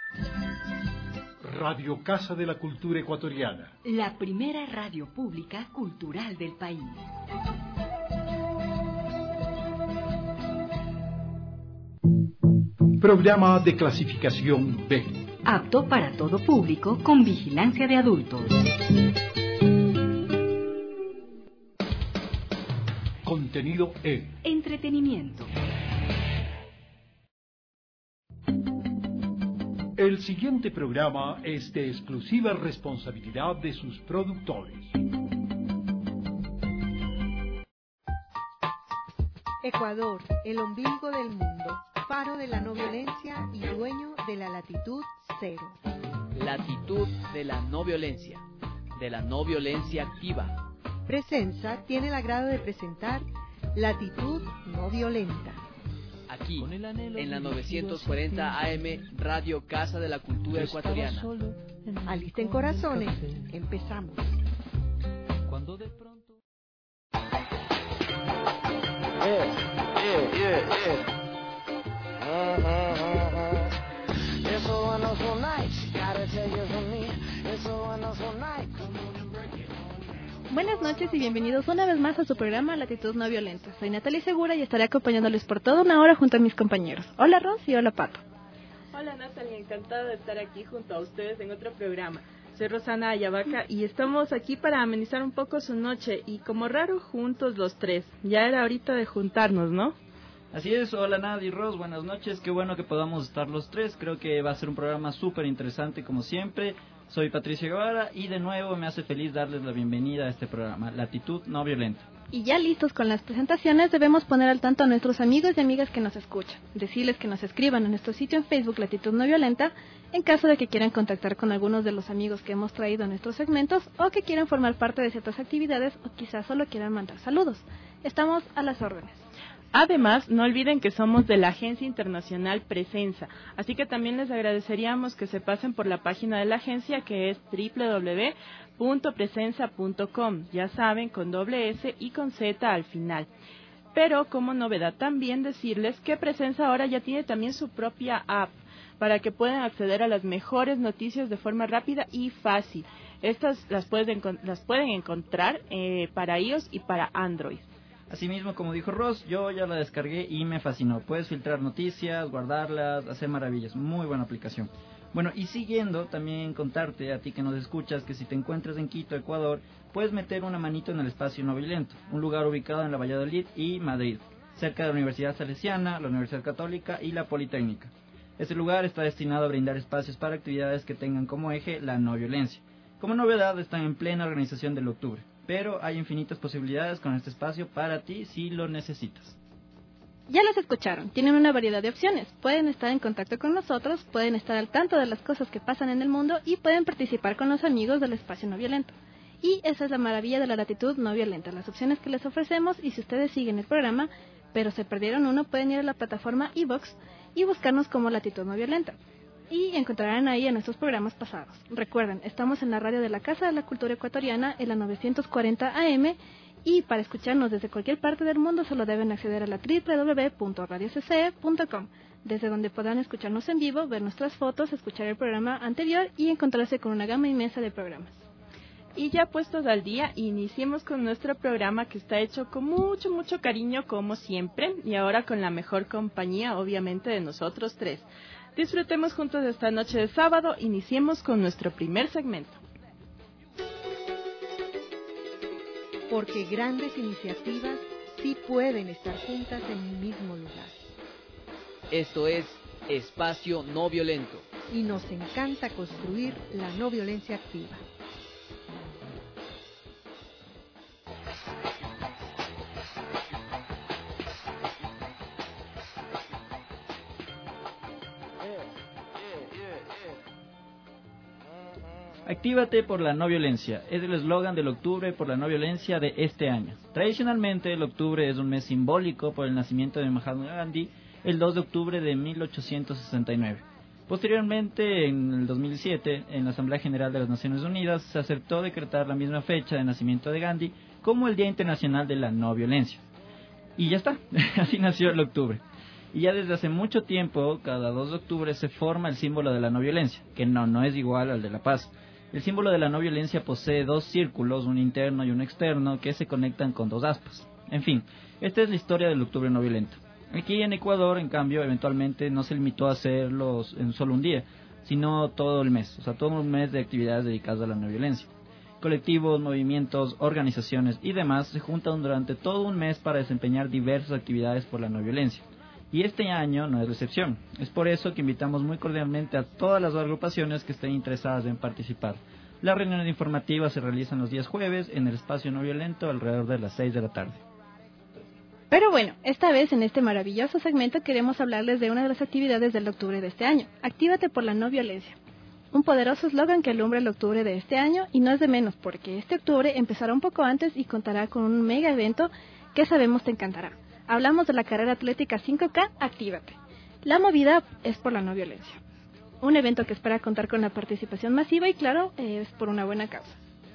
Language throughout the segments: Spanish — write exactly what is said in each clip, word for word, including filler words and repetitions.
Radio Casa de la Cultura Ecuatoriana. La primera radio pública cultural del país. Programa de clasificación B. Apto para todo público con vigilancia de adultos. Contenido E. Entretenimiento. El siguiente programa es de exclusiva responsabilidad de sus productores. Ecuador, el ombligo del mundo, faro de la no violencia y dueño de la latitud cero. Latitud de la no violencia, de la no violencia activa. Presenza tiene el agrado de presentar Latitud No Violenta. Aquí, en la novecientos cuarenta A M, Radio Casa de la Cultura Ecuatoriana. Alisten corazones, empezamos. Cuando de pronto... Yeah, yeah, yeah, yeah. Uh-huh, uh-huh. It's a wonderful night, gotta tell you from me. It's a wonderful night, come on and break it. Buenas noches y bienvenidos una vez más a su programa Latitud No Violenta. Soy Natalia Segura y estaré acompañándoles por toda una hora junto a mis compañeros. Hola Ros y hola Pato. Hola Natalia, encantada de estar aquí junto a ustedes en otro programa. Soy Rosana Ayavaca y estamos aquí para amenizar un poco su noche y como raro juntos los tres. Ya era ahorita de juntarnos, ¿no? Así es, hola Nadia y Ros, buenas noches, qué bueno que podamos estar los tres, creo que va a ser un programa súper interesante como siempre. Soy Patricia Guevara y de nuevo me hace feliz darles la bienvenida a este programa, Latitud No Violenta. Y ya listos con las presentaciones, debemos poner al tanto a nuestros amigos y amigas que nos escuchan. Decirles que nos escriban en nuestro sitio en Facebook Latitud No Violenta, en caso de que quieran contactar con algunos de los amigos que hemos traído en nuestros segmentos, o que quieran formar parte de ciertas actividades, o quizás solo quieran mandar saludos. Estamos a las órdenes. Además, no olviden que somos de la Agencia Internacional Presenza, así que también les agradeceríamos que se pasen por la página de la agencia que es doble u doble u doble u punto presenza punto com, ya saben, con doble S y con Z al final. Pero como novedad también decirles que Presenza ahora ya tiene también su propia app, para que puedan acceder a las mejores noticias de forma rápida y fácil. Estas las pueden, las pueden encontrar eh, para iOS y para Android. Asimismo, como dijo Ross, yo ya la descargué y me fascinó. Puedes filtrar noticias, guardarlas, hacer maravillas. Muy buena aplicación. Bueno, y siguiendo, también contarte a ti que nos escuchas que si te encuentras en Quito, Ecuador, puedes meter una manito en el Espacio No Violento, un lugar ubicado en la Valladolid y Madrid, cerca de la Universidad Salesiana, la Universidad Católica y la Politécnica. Este lugar está destinado a brindar espacios para actividades que tengan como eje la no violencia. Como novedad, están en plena organización del octubre, pero hay infinitas posibilidades con este espacio para ti si lo necesitas. Ya los escucharon, tienen una variedad de opciones, pueden estar en contacto con nosotros, pueden estar al tanto de las cosas que pasan en el mundo y pueden participar con los amigos del Espacio No Violento. Y esa es la maravilla de la Latitud No Violenta, las opciones que les ofrecemos, y si ustedes siguen el programa, pero se perdieron uno, pueden ir a la plataforma iVoox y buscarnos como Latitud No Violenta. Y encontrarán ahí a nuestros programas pasados. Recuerden, estamos en la radio de la Casa de la Cultura Ecuatoriana en la novecientos cuarenta A M, y para escucharnos desde cualquier parte del mundo solo deben acceder a la doble u doble u doble u punto radio c c e punto com, desde donde podrán escucharnos en vivo, ver nuestras fotos, escuchar el programa anterior y encontrarse con una gama inmensa de programas. Y ya puestos al día, iniciemos con nuestro programa que está hecho con mucho, mucho cariño como siempre, y ahora con la mejor compañía, obviamente, de nosotros tres. Disfrutemos juntos esta noche de sábado, iniciemos con nuestro primer segmento. Porque grandes iniciativas sí pueden estar juntas en un mismo lugar. Esto es Espacio No Violento. Y nos encanta construir la no violencia activa. Actívate por la no violencia, es el eslogan del octubre por la no violencia de este año. Tradicionalmente el octubre es un mes simbólico por el nacimiento de Mahatma Gandhi el dos de octubre de mil ochocientos sesenta y nueve. Posteriormente, en el dos mil siete, en la Asamblea General de las Naciones Unidas se aceptó decretar la misma fecha de nacimiento de Gandhi como el Día Internacional de la No Violencia. Y ya está, así nació el octubre. Y ya desde hace mucho tiempo, cada dos de octubre se forma el símbolo de la no violencia, que no, no es igual al de la paz. El símbolo de la no violencia posee dos círculos, un interno y un externo, que se conectan con dos aspas. En fin, esta es la historia del octubre no violento. Aquí en Ecuador, en cambio, eventualmente no se limitó a hacerlo en solo un día, sino todo el mes, o sea, todo un mes de actividades dedicadas a la no violencia. Colectivos, movimientos, organizaciones y demás se juntan durante todo un mes para desempeñar diversas actividades por la no violencia. Y este año no es la excepción. Es por eso que invitamos muy cordialmente a todas las agrupaciones que estén interesadas en participar. Las reuniones informativas se realizan los días jueves en el espacio no violento alrededor de las seis de la tarde. Pero bueno, esta vez en este maravilloso segmento queremos hablarles de una de las actividades del octubre de este año. Actívate por la no violencia. Un poderoso eslogan que alumbra el octubre de este año y no es de menos porque este octubre empezará un poco antes y contará con un mega evento que sabemos te encantará. Hablamos de la carrera atlética cinco K, Actívate. La movida es por la no violencia. Un evento que espera contar con la participación masiva y claro, es por una buena causa.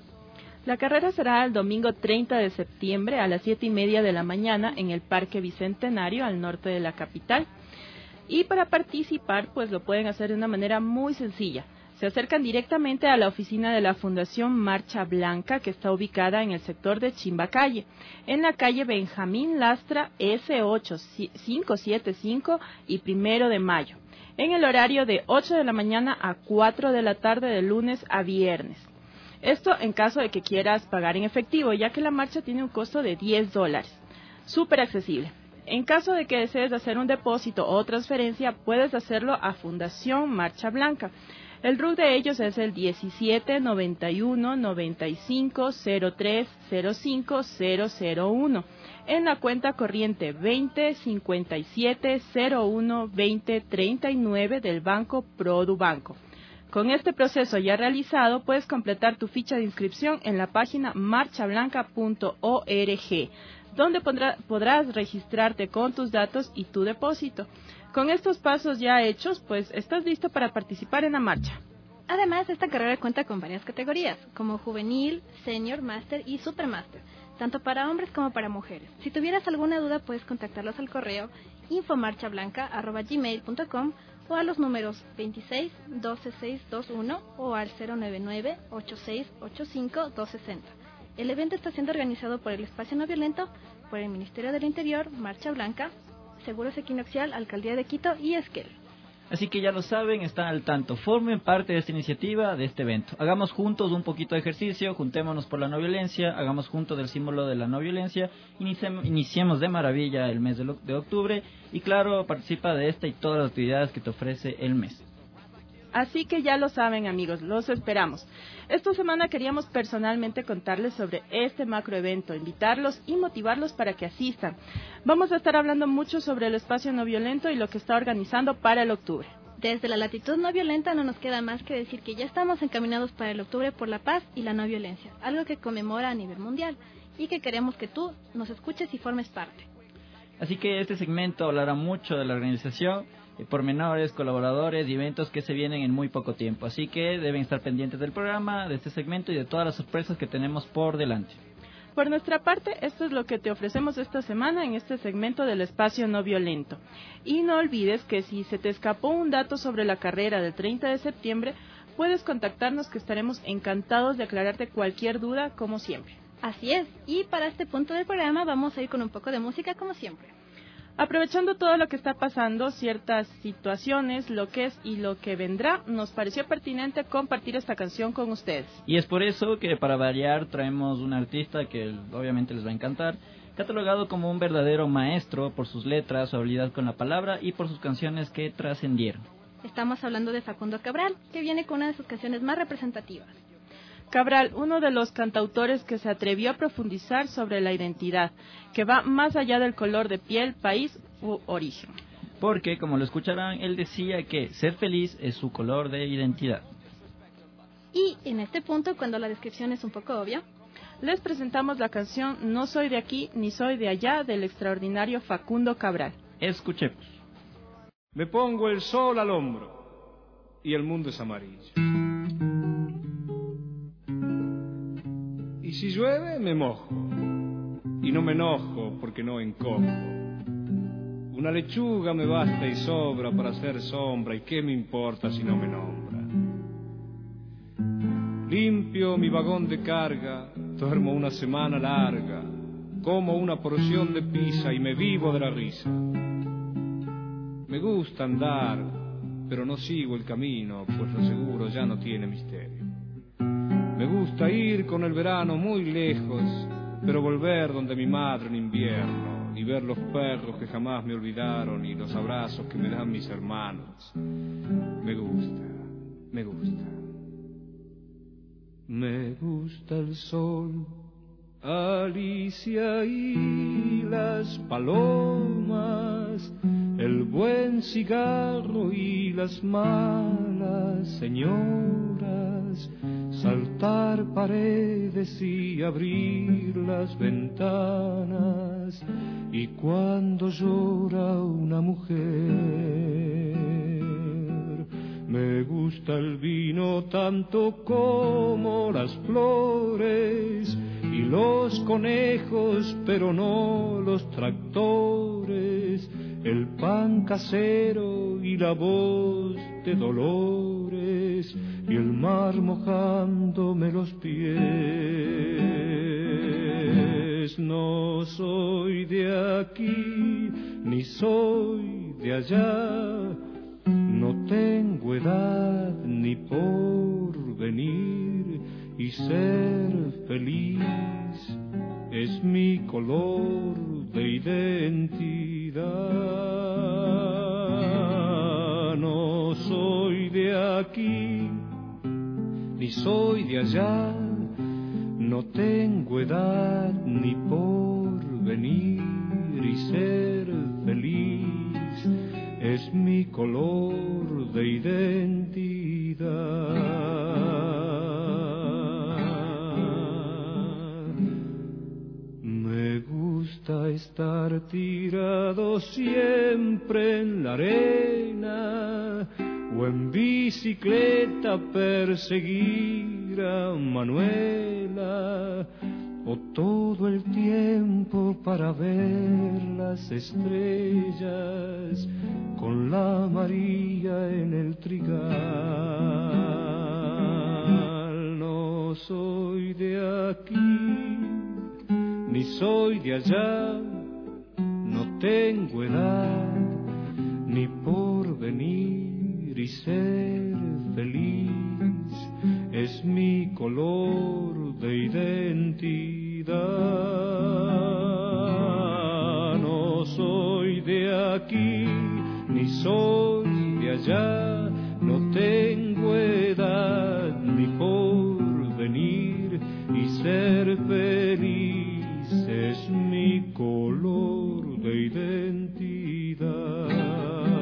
La carrera será el domingo treinta de septiembre a las siete y media de la mañana en el Parque Bicentenario al norte de la capital. Y para participar, pues lo pueden hacer de una manera muy sencilla. Se acercan directamente a la oficina de la Fundación Marcha Blanca, que está ubicada en el sector de Chimbacalle, en la calle Benjamín Lastra ese ocho cinco siete cinco y Primero de Mayo, en el horario de ocho de la mañana a cuatro de la tarde de lunes a viernes. Esto en caso de que quieras pagar en efectivo, ya que la marcha tiene un costo de diez dólares. Súper accesible. En caso de que desees hacer un depósito o transferencia, puedes hacerlo a Fundación Marcha Blanca. El R U C de ellos es el diecisiete noventa y uno noventa y cinco cero tres cero cinco cero cero uno en la cuenta corriente veinte cincuenta y siete cero uno veinte treinta y nueve del Banco Produbanco. Con este proceso ya realizado, puedes completar tu ficha de inscripción en la página marcha blanca punto org, donde podrá, podrás registrarte con tus datos y tu depósito. Con estos pasos ya hechos, pues estás listo para participar en la marcha. Además, esta carrera cuenta con varias categorías, como juvenil, senior, master y supermaster, tanto para hombres como para mujeres. Si tuvieras alguna duda, puedes contactarlos al correo info marcha blanca arroba gmail punto com o a los números veintiséis doce seiscientos veintiuno o al cero nueve nueve ocho seis ocho cinco dos sesenta. El evento está siendo organizado por el Espacio No Violento, por el Ministerio del Interior, Marcha Blanca, Seguros Equinoccial, Alcaldía de Quito y Esquel. Así que ya lo saben, están al tanto, formen parte de esta iniciativa, de este evento. Hagamos juntos un poquito de ejercicio, juntémonos por la no violencia, hagamos juntos el símbolo de la no violencia, iniciemos, iniciemos de maravilla el mes de, lo, de octubre y claro, participa de esta y todas las actividades que te ofrece el mes. Así que ya lo saben, amigos, los esperamos. Esta semana queríamos personalmente contarles sobre este macroevento, invitarlos y motivarlos para que asistan. Vamos a estar hablando mucho sobre el espacio no violento y lo que está organizando para el octubre. Desde la latitud no violenta no nos queda más que decir que ya estamos encaminados para el octubre por la paz y la no violencia, algo que conmemora a nivel mundial y que queremos que tú nos escuches y formes parte. Así que este segmento hablará mucho de la organización, pormenores, colaboradores y eventos que se vienen en muy poco tiempo. Así que deben estar pendientes del programa, de este segmento y de todas las sorpresas que tenemos por delante. Por nuestra parte, esto es lo que te ofrecemos esta semana en este segmento del espacio no violento. Y no olvides que si se te escapó un dato sobre la carrera del treinta de septiembre, puedes contactarnos que estaremos encantados de aclararte cualquier duda, como siempre. Así es, y para este punto del programa vamos a ir con un poco de música, como siempre. Aprovechando todo lo que está pasando, ciertas situaciones, lo que es y lo que vendrá, nos pareció pertinente compartir esta canción con ustedes. Y es por eso que para variar traemos un artista que obviamente les va a encantar, catalogado como un verdadero maestro por sus letras, su habilidad con la palabra y por sus canciones que trascendieron. Estamos hablando de Facundo Cabral, que viene con una de sus canciones más representativas. Cabral, uno de los cantautores que se atrevió a profundizar sobre la identidad, que va más allá del color de piel, país u origen. Porque, como lo escucharán, él decía que ser feliz es su color de identidad. Y en este punto, cuando la descripción es un poco obvia, les presentamos la canción No soy de aquí ni soy de allá del extraordinario Facundo Cabral. Escuchemos. Me pongo el sol al hombro y el mundo es amarillo. Y si llueve, me mojo. Y no me enojo porque no encojo. Una lechuga me basta y sobra para hacer sombra, y qué me importa si no me nombra. Limpio mi vagón de carga, duermo una semana larga, como una porción de pizza y me vivo de la risa. Me gusta andar, pero no sigo el camino, pues lo seguro ya no tiene misterio. Me gusta ir con el verano muy lejos, pero volver donde mi madre en invierno, y ver los perros que jamás me olvidaron y los abrazos que me dan mis hermanos. Me gusta, me gusta. Me gusta el sol, Alicia y las palomas, el buen cigarro y las malas señoras, saltar paredes y abrir las ventanas, y cuando llora una mujer. Me gusta el vino tanto como las flores y los conejos, pero no los tractores, el pan casero y la voz de Dolores, y el mar mojándome los pies. No soy de aquí, ni soy de allá, no tengo edad ni porvenir, y ser feliz es mi color de identidad. No soy de aquí, ni soy de allá, no tengo edad ni porvenir, y ser feliz es mi color de identidad. Me gusta estar tirado siempre en la arena, o en bicicleta perseguir a Manuela, o todo el tiempo para ver las estrellas con la María en el trigal. No soy de aquí, ni soy de allá, no tengo edad ni porvenir, y ser feliz es mi color de identidad. No soy de aquí, ni soy de allá, no tengo edad ni porvenir, y ser feliz es mi color de identidad.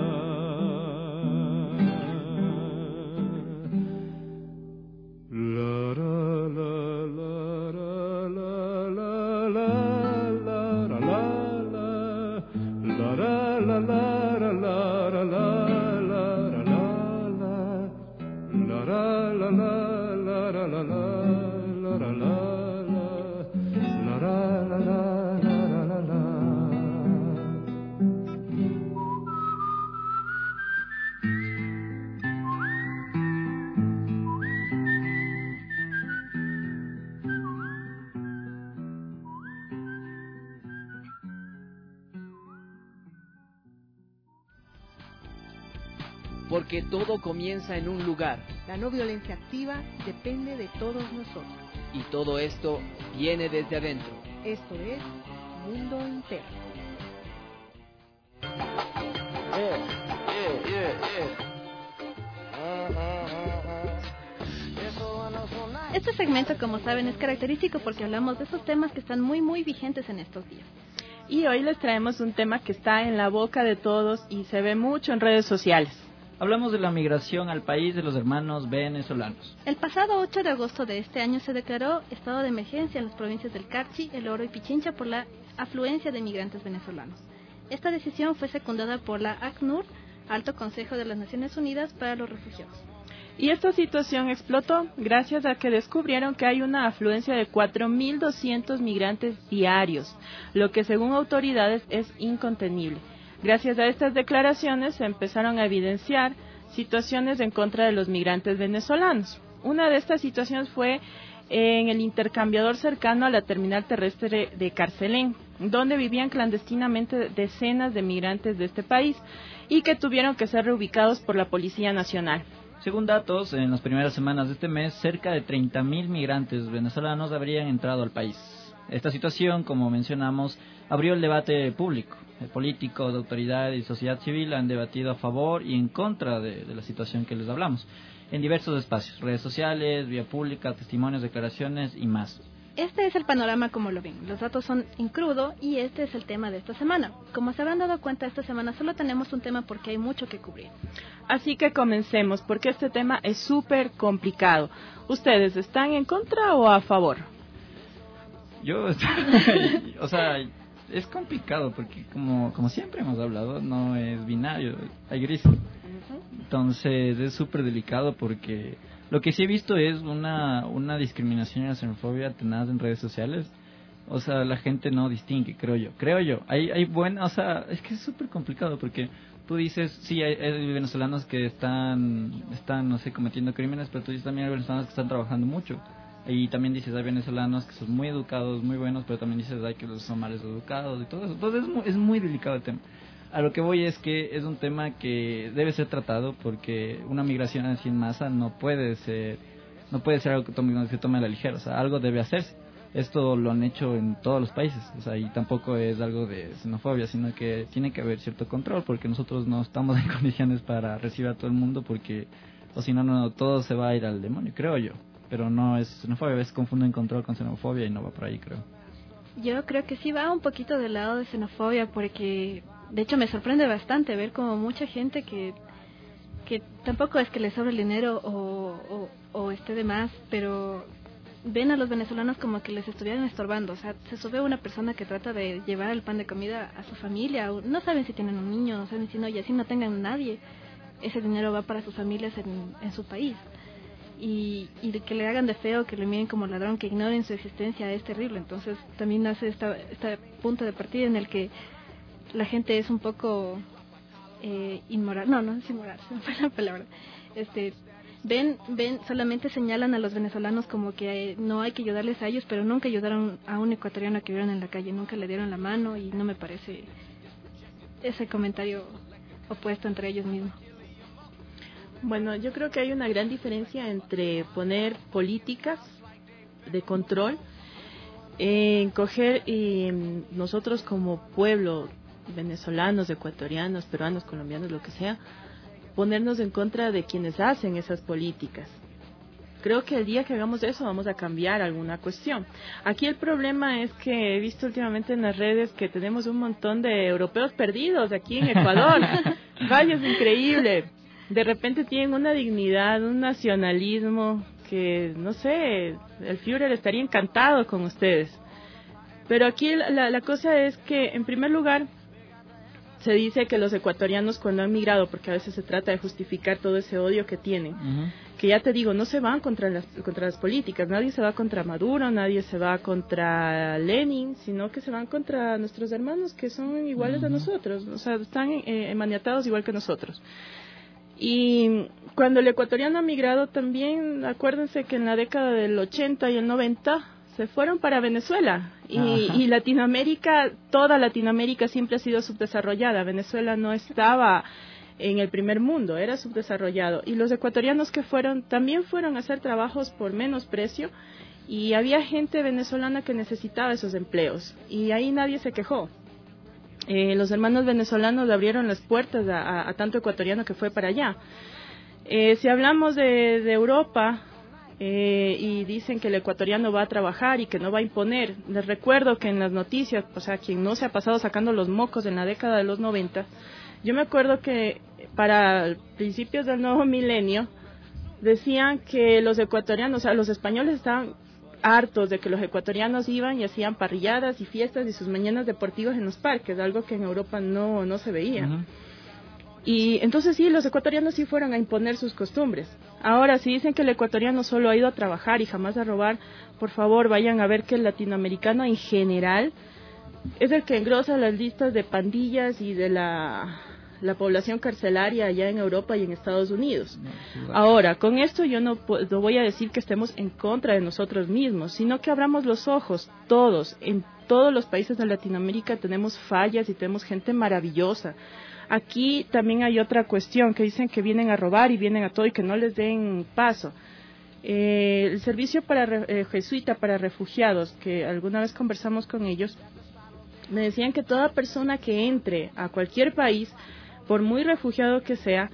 Porque todo comienza en un lugar. La no violencia activa depende de todos nosotros. Y todo esto viene desde adentro. Esto es Mundo Interno. Yeah, yeah, yeah, yeah. Este segmento, como saben, es característico porque hablamos de esos temas que están muy, muy vigentes en estos días. Y hoy les traemos un tema que está en la boca de todos y se ve mucho en redes sociales. Hablamos de la migración al país de los hermanos venezolanos. El pasado ocho de agosto de este año se declaró estado de emergencia en las provincias del Carchi, El Oro y Pichincha por la afluencia de migrantes venezolanos. Esta decisión fue secundada por la ACNUR, Alto Consejo de las Naciones Unidas para los Refugiados. Y esta situación explotó gracias a que descubrieron que hay una afluencia de cuatro mil doscientos migrantes diarios, lo que según autoridades es incontenible. Gracias a estas declaraciones se empezaron a evidenciar situaciones en contra de los migrantes venezolanos. Una de estas situaciones fue en el intercambiador cercano a la terminal terrestre de Carcelén, donde vivían clandestinamente decenas de migrantes de este país y que tuvieron que ser reubicados por la Policía Nacional. Según datos, en las primeras semanas de este mes, cerca de treinta mil migrantes venezolanos habrían entrado al país. Esta situación, como mencionamos, abrió el debate público. Políticos, de autoridad y sociedad civil han debatido a favor y en contra de, de la situación que les hablamos, en diversos espacios, redes sociales, vía pública, testimonios, declaraciones y más. Este es el panorama como lo ven. Los datos son en crudo y este es el tema de esta semana. Como se habrán dado cuenta, esta semana solo tenemos un tema porque hay mucho que cubrir. Así que comencemos, porque este tema es súper complicado. ¿Ustedes están en contra o a favor? Yo, o sea, es complicado porque como, como siempre hemos hablado, no es binario, hay grises. Entonces es súper delicado porque lo que sí he visto es una, una discriminación y una xenofobia tenaz en redes sociales. O sea, la gente no distingue, creo yo. Creo yo. Hay, hay buena, o sea, es que es súper complicado porque tú dices, sí, hay, hay venezolanos que están, están, no sé, cometiendo crímenes, pero tú dices también hay venezolanos que están trabajando mucho. Y también dices, hay venezolanos que son muy educados, muy buenos, pero también dices, hay que son mal educados y todo eso. Entonces es muy, es muy delicado el tema. A lo que voy es que es un tema que debe ser tratado porque una migración así en masa no puede ser, no puede ser algo que tome, que tome a la ligera. O sea, algo debe hacerse. Esto lo han hecho en todos los países. O sea, y tampoco es algo de xenofobia, sino que tiene que haber cierto control porque nosotros no estamos en condiciones para recibir a todo el mundo porque, o si no, no, todo se va a ir al demonio, creo yo. Pero no es xenofobia, a veces confunden control con xenofobia y no va por ahí, creo. Yo creo que sí va un poquito del lado de xenofobia porque, de hecho, me sorprende bastante ver como mucha gente que que tampoco es que les sobre el dinero o, o, o esté de más, pero ven a los venezolanos como que les estuvieran estorbando. O sea, se sube una persona que trata de llevar el pan de comida a su familia, no saben si tienen un niño, no saben si no, y así no tengan nadie, ese dinero va para sus familias en, en su país. Y, y de que le hagan de feo, que le miren como ladrón, que ignoren su existencia, es terrible. Entonces también nace esta, este punto de partida en el que la gente es un poco eh, inmoral, no, no es inmoral, se me fue la palabra, este, ven, ven, solamente señalan a los venezolanos como que eh, no hay que ayudarles a ellos, pero nunca ayudaron a un ecuatoriano que vieron en la calle, nunca le dieron la mano, y no me parece ese comentario opuesto entre ellos mismos. Bueno, yo creo que hay una gran diferencia entre poner políticas de control, en coger y nosotros como pueblo, venezolanos, ecuatorianos, peruanos, colombianos, lo que sea, ponernos en contra de quienes hacen esas políticas. Creo que el día que hagamos eso vamos a cambiar alguna cuestión. Aquí el problema es que he visto últimamente en las redes que tenemos un montón de europeos perdidos aquí en Ecuador. Vaya, es increíble. De repente tienen una dignidad, un nacionalismo que, no sé, el Führer estaría encantado con ustedes. Pero aquí la, la cosa es que, en primer lugar, se dice que los ecuatorianos cuando han migrado, porque a veces se trata de justificar todo ese odio que tienen, uh-huh. que ya te digo, no se van contra las, contra las políticas, nadie se va contra Maduro, nadie se va contra Lenin, sino que se van contra nuestros hermanos que son iguales uh-huh. a nosotros, o sea, están eh, maniatados igual que nosotros. Y cuando el ecuatoriano ha migrado también, acuérdense que en la década del ochenta y el noventa se fueron para Venezuela y, y Latinoamérica, toda Latinoamérica siempre ha sido subdesarrollada. Venezuela no estaba en el primer mundo, era subdesarrollado. Y los ecuatorianos que fueron también fueron a hacer trabajos por menos precio y había gente venezolana que necesitaba esos empleos y ahí nadie se quejó. Eh, los hermanos venezolanos abrieron las puertas a, a, a tanto ecuatoriano que fue para allá. Eh, si hablamos de, de Europa eh, y dicen que el ecuatoriano va a trabajar y que no va a imponer, les recuerdo que en las noticias, o sea, quien no se ha pasado sacando los mocos en la década de los noventa, yo me acuerdo que para principios del nuevo milenio decían que los ecuatorianos, o sea, los españoles estaban hartos de que los ecuatorianos iban y hacían parrilladas y fiestas y sus mañanas deportivas en los parques, algo que en Europa no, no se veía. Uh-huh. Y entonces sí, los ecuatorianos sí fueron a imponer sus costumbres. Ahora, si dicen que el ecuatoriano solo ha ido a trabajar y jamás a robar, por favor vayan a ver que el latinoamericano en general es el que engrosa las listas de pandillas y de la, la población carcelaria allá en Europa y en Estados Unidos. Ahora, con esto yo no, no voy a decir que estemos en contra de nosotros mismos, sino que abramos los ojos, todos, en todos los países de Latinoamérica tenemos fallas y tenemos gente maravillosa. Aquí también hay otra cuestión, que dicen que vienen a robar y vienen a todo y que no les den paso. Eh, el servicio para eh, jesuita para refugiados, que alguna vez conversamos con ellos, me decían que toda persona que entre a cualquier país, por muy refugiado que sea,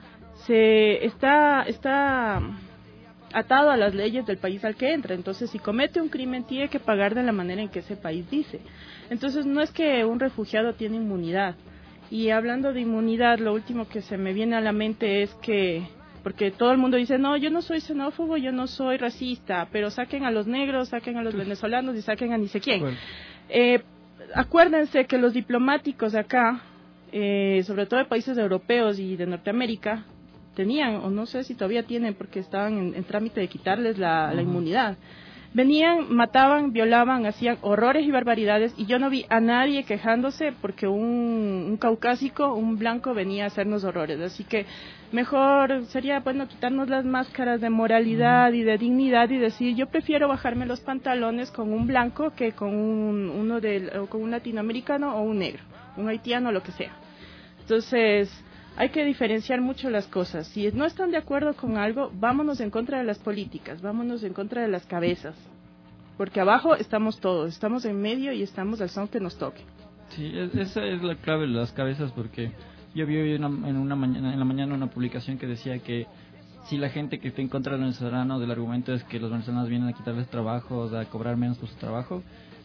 se está está atado a las leyes del país al que entra. Entonces, si comete un crimen, tiene que pagar de la manera en que ese país dice. Entonces, no es que un refugiado tiene inmunidad. Y hablando de inmunidad, lo último que se me viene a la mente es que, porque todo el mundo dice, no, yo no soy xenófobo, yo no soy racista, pero saquen a los negros, saquen a los venezolanos y saquen a ni sé quién. Bueno. Eh, acuérdense que los diplomáticos de acá, eh, sobre todo de países europeos y de Norteamérica, tenían, o no sé si todavía tienen, porque estaban en, en trámite de quitarles la, uh-huh. la inmunidad. Venían, mataban, violaban, hacían horrores y barbaridades, y yo no vi a nadie quejándose porque un, un caucásico, un blanco, venía a hacernos horrores. Así que mejor sería, bueno, quitarnos las máscaras de moralidad y de dignidad y decir, yo prefiero bajarme los pantalones con un blanco que con un, uno de, o con un latinoamericano o un negro, un haitiano, lo que sea. Entonces, hay que diferenciar mucho las cosas. Si no están de acuerdo con algo, vámonos en contra de las políticas, vámonos en contra de las cabezas. Porque abajo estamos todos, estamos en medio y estamos al son que nos toque. Sí, esa es la clave de las cabezas, porque yo vi hoy una, en, una mañana, en la mañana una publicación que decía que si la gente que está en contra del venezolano, del argumento es que los venezolanos vienen a quitarles trabajos, a cobrar menos por su trabajo,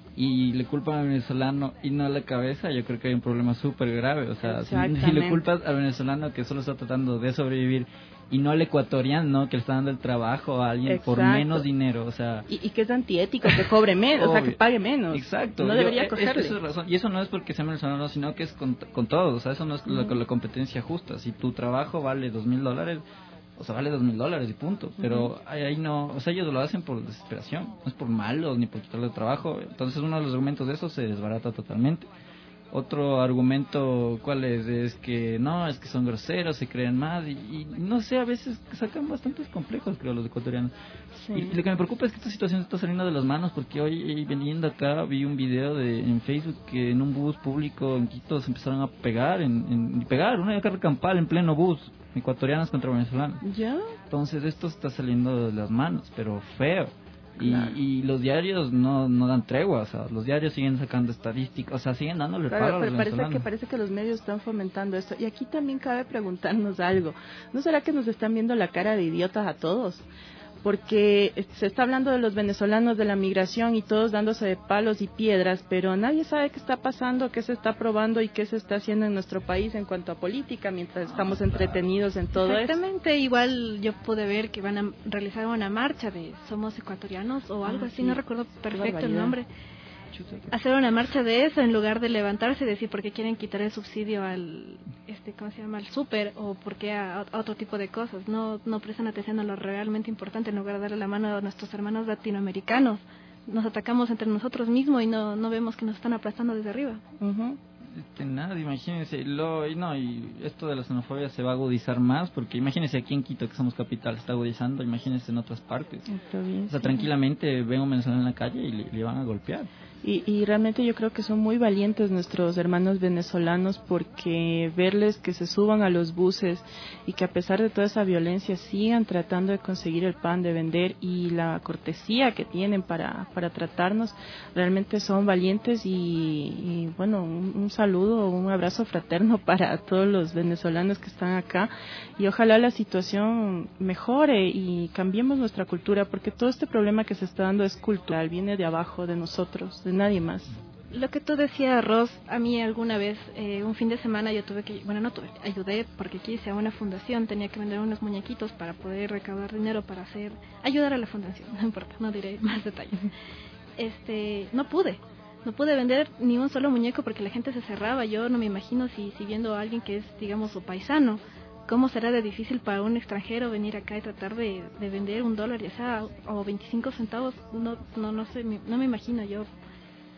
y le culpan al venezolano y no a la cabeza, yo creo que hay un problema súper grave. O sea, si, si le culpas al venezolano que solo está tratando de sobrevivir y no al ecuatoriano que le está dando el trabajo a alguien Exacto. por menos dinero, o sea... Y, y que es antiético, que cobre menos, o sea, que pague menos. Exacto. No debería yo, cogerle. Es, es razón. Y eso no es porque sea venezolano, sino que es con, con todos, o sea, eso no es la, la competencia justa. Si tu trabajo vale dos mil dólares... O sea, vale dos mil dólares y punto. Pero uh-huh. ahí, ahí no... O sea, ellos lo hacen por desesperación. No es por malos ni por quitarle trabajo. Entonces, uno de los argumentos de eso se desbarata totalmente. Otro argumento, ¿cuál es? Es que no, es que son groseros, se creen más. Y, y no sé, a veces sacan bastantes complejos, creo, los ecuatorianos. Sí. Y, y lo que me preocupa es que esta situación se está saliendo de las manos. Porque hoy, veniendo acá, vi un video de en Facebook que en un bus público en Quito se empezaron a pegar. En, en pegar, una carga campal en pleno bus. Ecuatorianos contra venezolanos. ¿Ya? Entonces esto está saliendo de las manos, pero feo. Y, claro. y los diarios no no dan tregua, o sea, los diarios siguen sacando estadísticas, o sea, siguen dándole claro, palo a los pero parece venezolanos. que parece que los medios están fomentando esto. Y aquí también cabe preguntarnos algo. ¿No será que nos están viendo la cara de idiotas a todos? Porque se está hablando de los venezolanos, de la migración y todos dándose de palos y piedras, pero nadie sabe qué está pasando, qué se está probando y qué se está haciendo en nuestro país en cuanto a política, mientras estamos entretenidos en todo Exactamente, eso. Exactamente, igual yo pude ver que van a realizar una marcha de Somos Ecuatorianos o algo ah, así, sí. No recuerdo perfecto el nombre. Hacer una marcha de eso en lugar de levantarse y decir por qué quieren quitar el subsidio al este cómo se llama al súper o por qué a, a otro tipo de cosas. No no prestan atención a lo realmente importante en lugar de darle la mano a nuestros hermanos latinoamericanos. Nos atacamos entre nosotros mismos y no no vemos que nos están aplastando desde arriba. Uh-huh. Este, nada, imagínense, lo, y no, y esto de la xenofobia se va a agudizar más, porque imagínense aquí en Quito, que somos capital, se está agudizando, imagínense en otras partes. Está bien, o sea, sí. tranquilamente ven un venezolano en la calle y le, le van a golpear. Y, y realmente yo creo que son muy valientes nuestros hermanos venezolanos, porque verles que se suban a los buses y que a pesar de toda esa violencia sigan tratando de conseguir el pan de vender y la cortesía que tienen para, para tratarnos, realmente son valientes y, y bueno, un, un saludo, un abrazo fraterno para todos los venezolanos que están acá y ojalá la situación mejore y cambiemos nuestra cultura, porque todo este problema que se está dando es cultural, viene de abajo, de nosotros, de nadie más. Lo que tú decías, Ros, a mí alguna vez, eh, un fin de semana yo tuve que, bueno, no tuve, ayudé porque quise a una fundación, tenía que vender unos muñequitos para poder recaudar dinero para hacer, ayudar a la fundación, no importa, no diré más detalles. Este, no pude, no pude vender ni un solo muñeco porque la gente se cerraba. Yo no me imagino si, si viendo a alguien que es, digamos, su paisano, cómo será de difícil para un extranjero venir acá y tratar de, de vender un dólar, ya sea, o veinticinco centavos, no, no, no sé, no me imagino yo.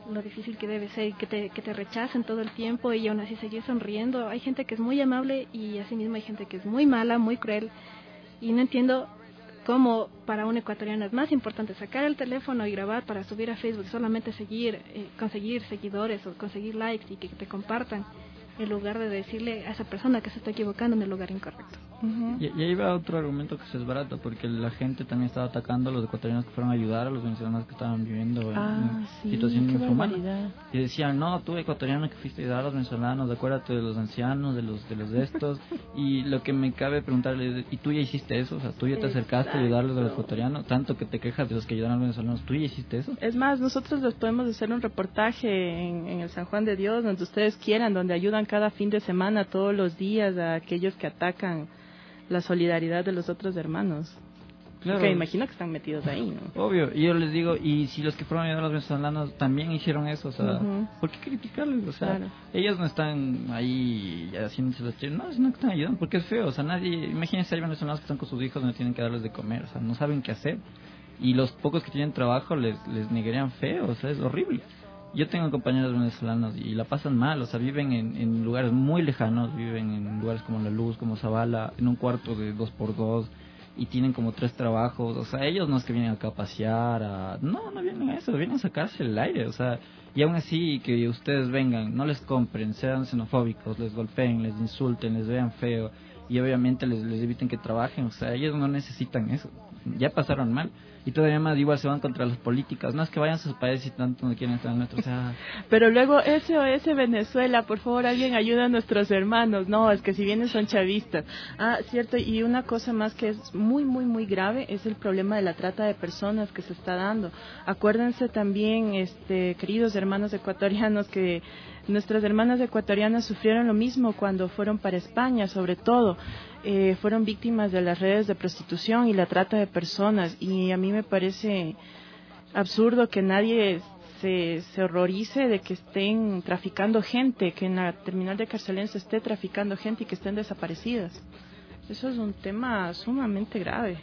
lo difícil que debe ser, que te, que te rechacen todo el tiempo y aún así seguir sonriendo. Hay gente que es muy amable y asimismo hay gente que es muy mala, muy cruel, y no entiendo cómo para un ecuatoriano es más importante sacar el teléfono y grabar para subir a Facebook, solamente seguir, eh, conseguir seguidores o conseguir likes y que te compartan, en lugar de decirle a esa persona que se está equivocando en el lugar incorrecto. Uh-huh. y, y ahí va otro argumento que se desbarata, porque la gente también estaba atacando a los ecuatorianos que fueron a ayudar a los venezolanos que estaban viviendo en, ah, en sí, situación infrahumana. Y decían, no, tú ecuatoriano que fuiste a ayudar a los venezolanos, acuérdate de los ancianos, de los de los de estos. Y lo que me cabe preguntarle es, ¿y tú ya hiciste eso? O sea, ¿tú ya te acercaste Exacto. a ayudarles a los ecuatorianos? Tanto que te quejas de los que ayudan a los venezolanos, ¿tú ya hiciste eso? Es más, nosotros les podemos hacer un reportaje en, en el San Juan de Dios, donde ustedes quieran, donde ayudan cada fin de semana, todos los días, a aquellos que atacan la solidaridad de los otros hermanos. Claro. Que imagino que están metidos ahí, ¿no? Obvio, y yo les digo, y si los que fueron a ayudar a los venezolanos también hicieron eso, o sea, uh-huh. ¿por qué criticarles? O sea, claro. ellos no están ahí haciéndose los chiles, no, sino que están ayudando, porque es feo, o sea, nadie, imagínense, hay venezolanos que están con sus hijos donde tienen que darles de comer, o sea, no saben qué hacer, y los pocos que tienen trabajo les, les negarían feo, o sea, es horrible. Yo tengo compañeros venezolanos y la pasan mal, o sea, viven en, en lugares muy lejanos, viven en lugares como La Luz, como Zavala, en un cuarto de dos por dos, y tienen como tres trabajos, o sea, ellos no es que vienen acá a pasear, a... no, no vienen a eso, vienen a sacarse el aire, o sea, y aún así que ustedes vengan, no les compren, sean xenofóbicos, les golpeen, les insulten, les vean feo, y obviamente les, les eviten que trabajen, o sea, ellos no necesitan eso, ya pasaron mal. Y todavía más igual se van contra las políticas. No es que vayan a sus países y tanto no quieren estar en nuestro. O sea... Pero luego S O S Venezuela, por favor, alguien ayuda a nuestros hermanos. No, es que si vienen son chavistas. Ah, cierto, y una cosa más que es muy, muy, muy grave es el problema de la trata de personas que se está dando. Acuérdense también, este, queridos hermanos ecuatorianos, que nuestras hermanas ecuatorianas sufrieron lo mismo cuando fueron para España, sobre todo. Eh, fueron víctimas de las redes de prostitución y la trata de personas, y a mí me parece absurdo que nadie se, se horrorice de que estén traficando gente, que en la terminal de Carcelense esté traficando gente y que estén desaparecidas. Eso es un tema sumamente grave.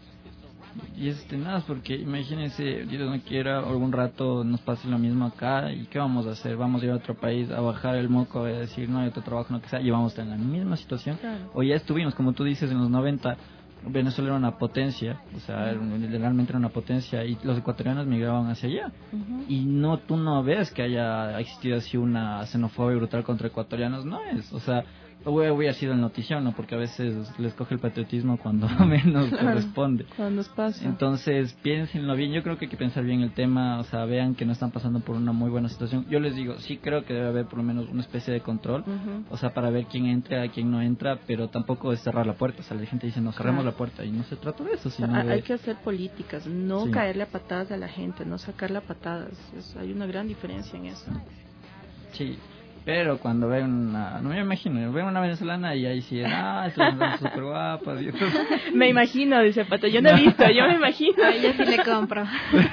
Y es tenaz, porque imagínense, Dios no quiera, algún rato nos pase lo mismo acá, y ¿qué vamos a hacer? Vamos a ir a otro país a bajar el moco, a decir, no hay otro trabajo, no que sea, y vamos a estar en la misma situación. Claro. O ya estuvimos, como tú dices, en los noventa, Venezuela era una potencia, o sea, uh-huh. literalmente era una potencia, y los ecuatorianos migraban hacia allá. Uh-huh. Y no, tú no ves que haya existido así una xenofobia brutal contra ecuatorianos, no es, o sea, hubiera sido el notición, ¿no? Porque a veces les coge el patriotismo cuando menos claro, corresponde. Cuando nos pasa. Entonces, piénsenlo bien. Yo creo que hay que pensar bien el tema, o sea, vean que no están pasando por una muy buena situación. Yo les digo, sí creo que debe haber por lo menos una especie de control, uh-huh. o sea, para ver quién entra, quién no entra, pero tampoco es cerrar la puerta. O sea, la gente dice, no, cerremos claro. la puerta, y no se trata de eso, sino hay, de... hay que hacer políticas, no sí. caerle a patadas a la gente, no sacarle a patadas. Es, hay una gran diferencia en eso. Sí. Pero cuando ven una, no me imagino, ven una venezolana y ahí sí, ah, esta venezolana es súper guapa, Dios. Me imagino, dice Pato, yo no he visto, yo me imagino. A ella sí le compro.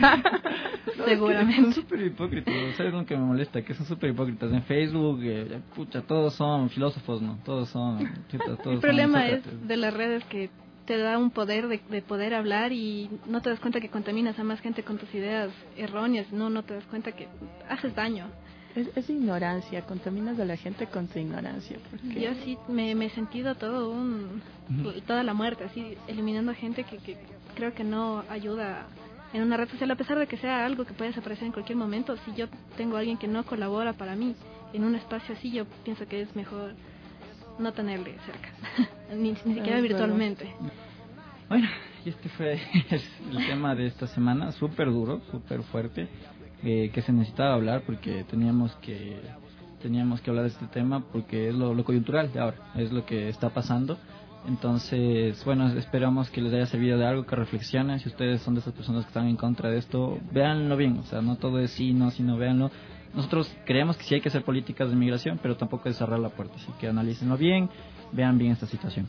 No, seguramente. Son súper hipócritas, ¿sabes lo que me molesta? Que son súper hipócritas. En Facebook, eh, pucha, todos son filósofos, ¿no? Todos son... Chuta, todos El problema son es de las redes que te da un poder de, de poder hablar y no te das cuenta que contaminas a más gente con tus ideas erróneas, no, no te das cuenta que haces daño. Es, es ignorancia, contaminas a la gente con tu ignorancia. Porque... Yo sí me, me he sentido todo un, uh-huh. toda la muerte, así, eliminando a gente que, que creo que no ayuda en una red social, a pesar de que sea algo que puede desaparecer en cualquier momento. Si yo tengo a alguien que no colabora para mí en un espacio así, yo pienso que es mejor no tenerle cerca, ni, ni siquiera virtualmente. Bueno, y este fue el tema de esta semana, súper duro, súper fuerte. Eh, que se necesitaba hablar porque teníamos que teníamos que hablar de este tema porque es lo, lo coyuntural de ahora, es lo que está pasando. Entonces, bueno, esperamos que les haya servido de algo, que reflexionen. Si ustedes son de esas personas que están en contra de esto, véanlo bien, o sea, no todo es sí, no, sino véanlo. Nosotros creemos que sí hay que hacer políticas de migración, pero tampoco es cerrar la puerta, así que analícenlo bien, vean bien esta situación.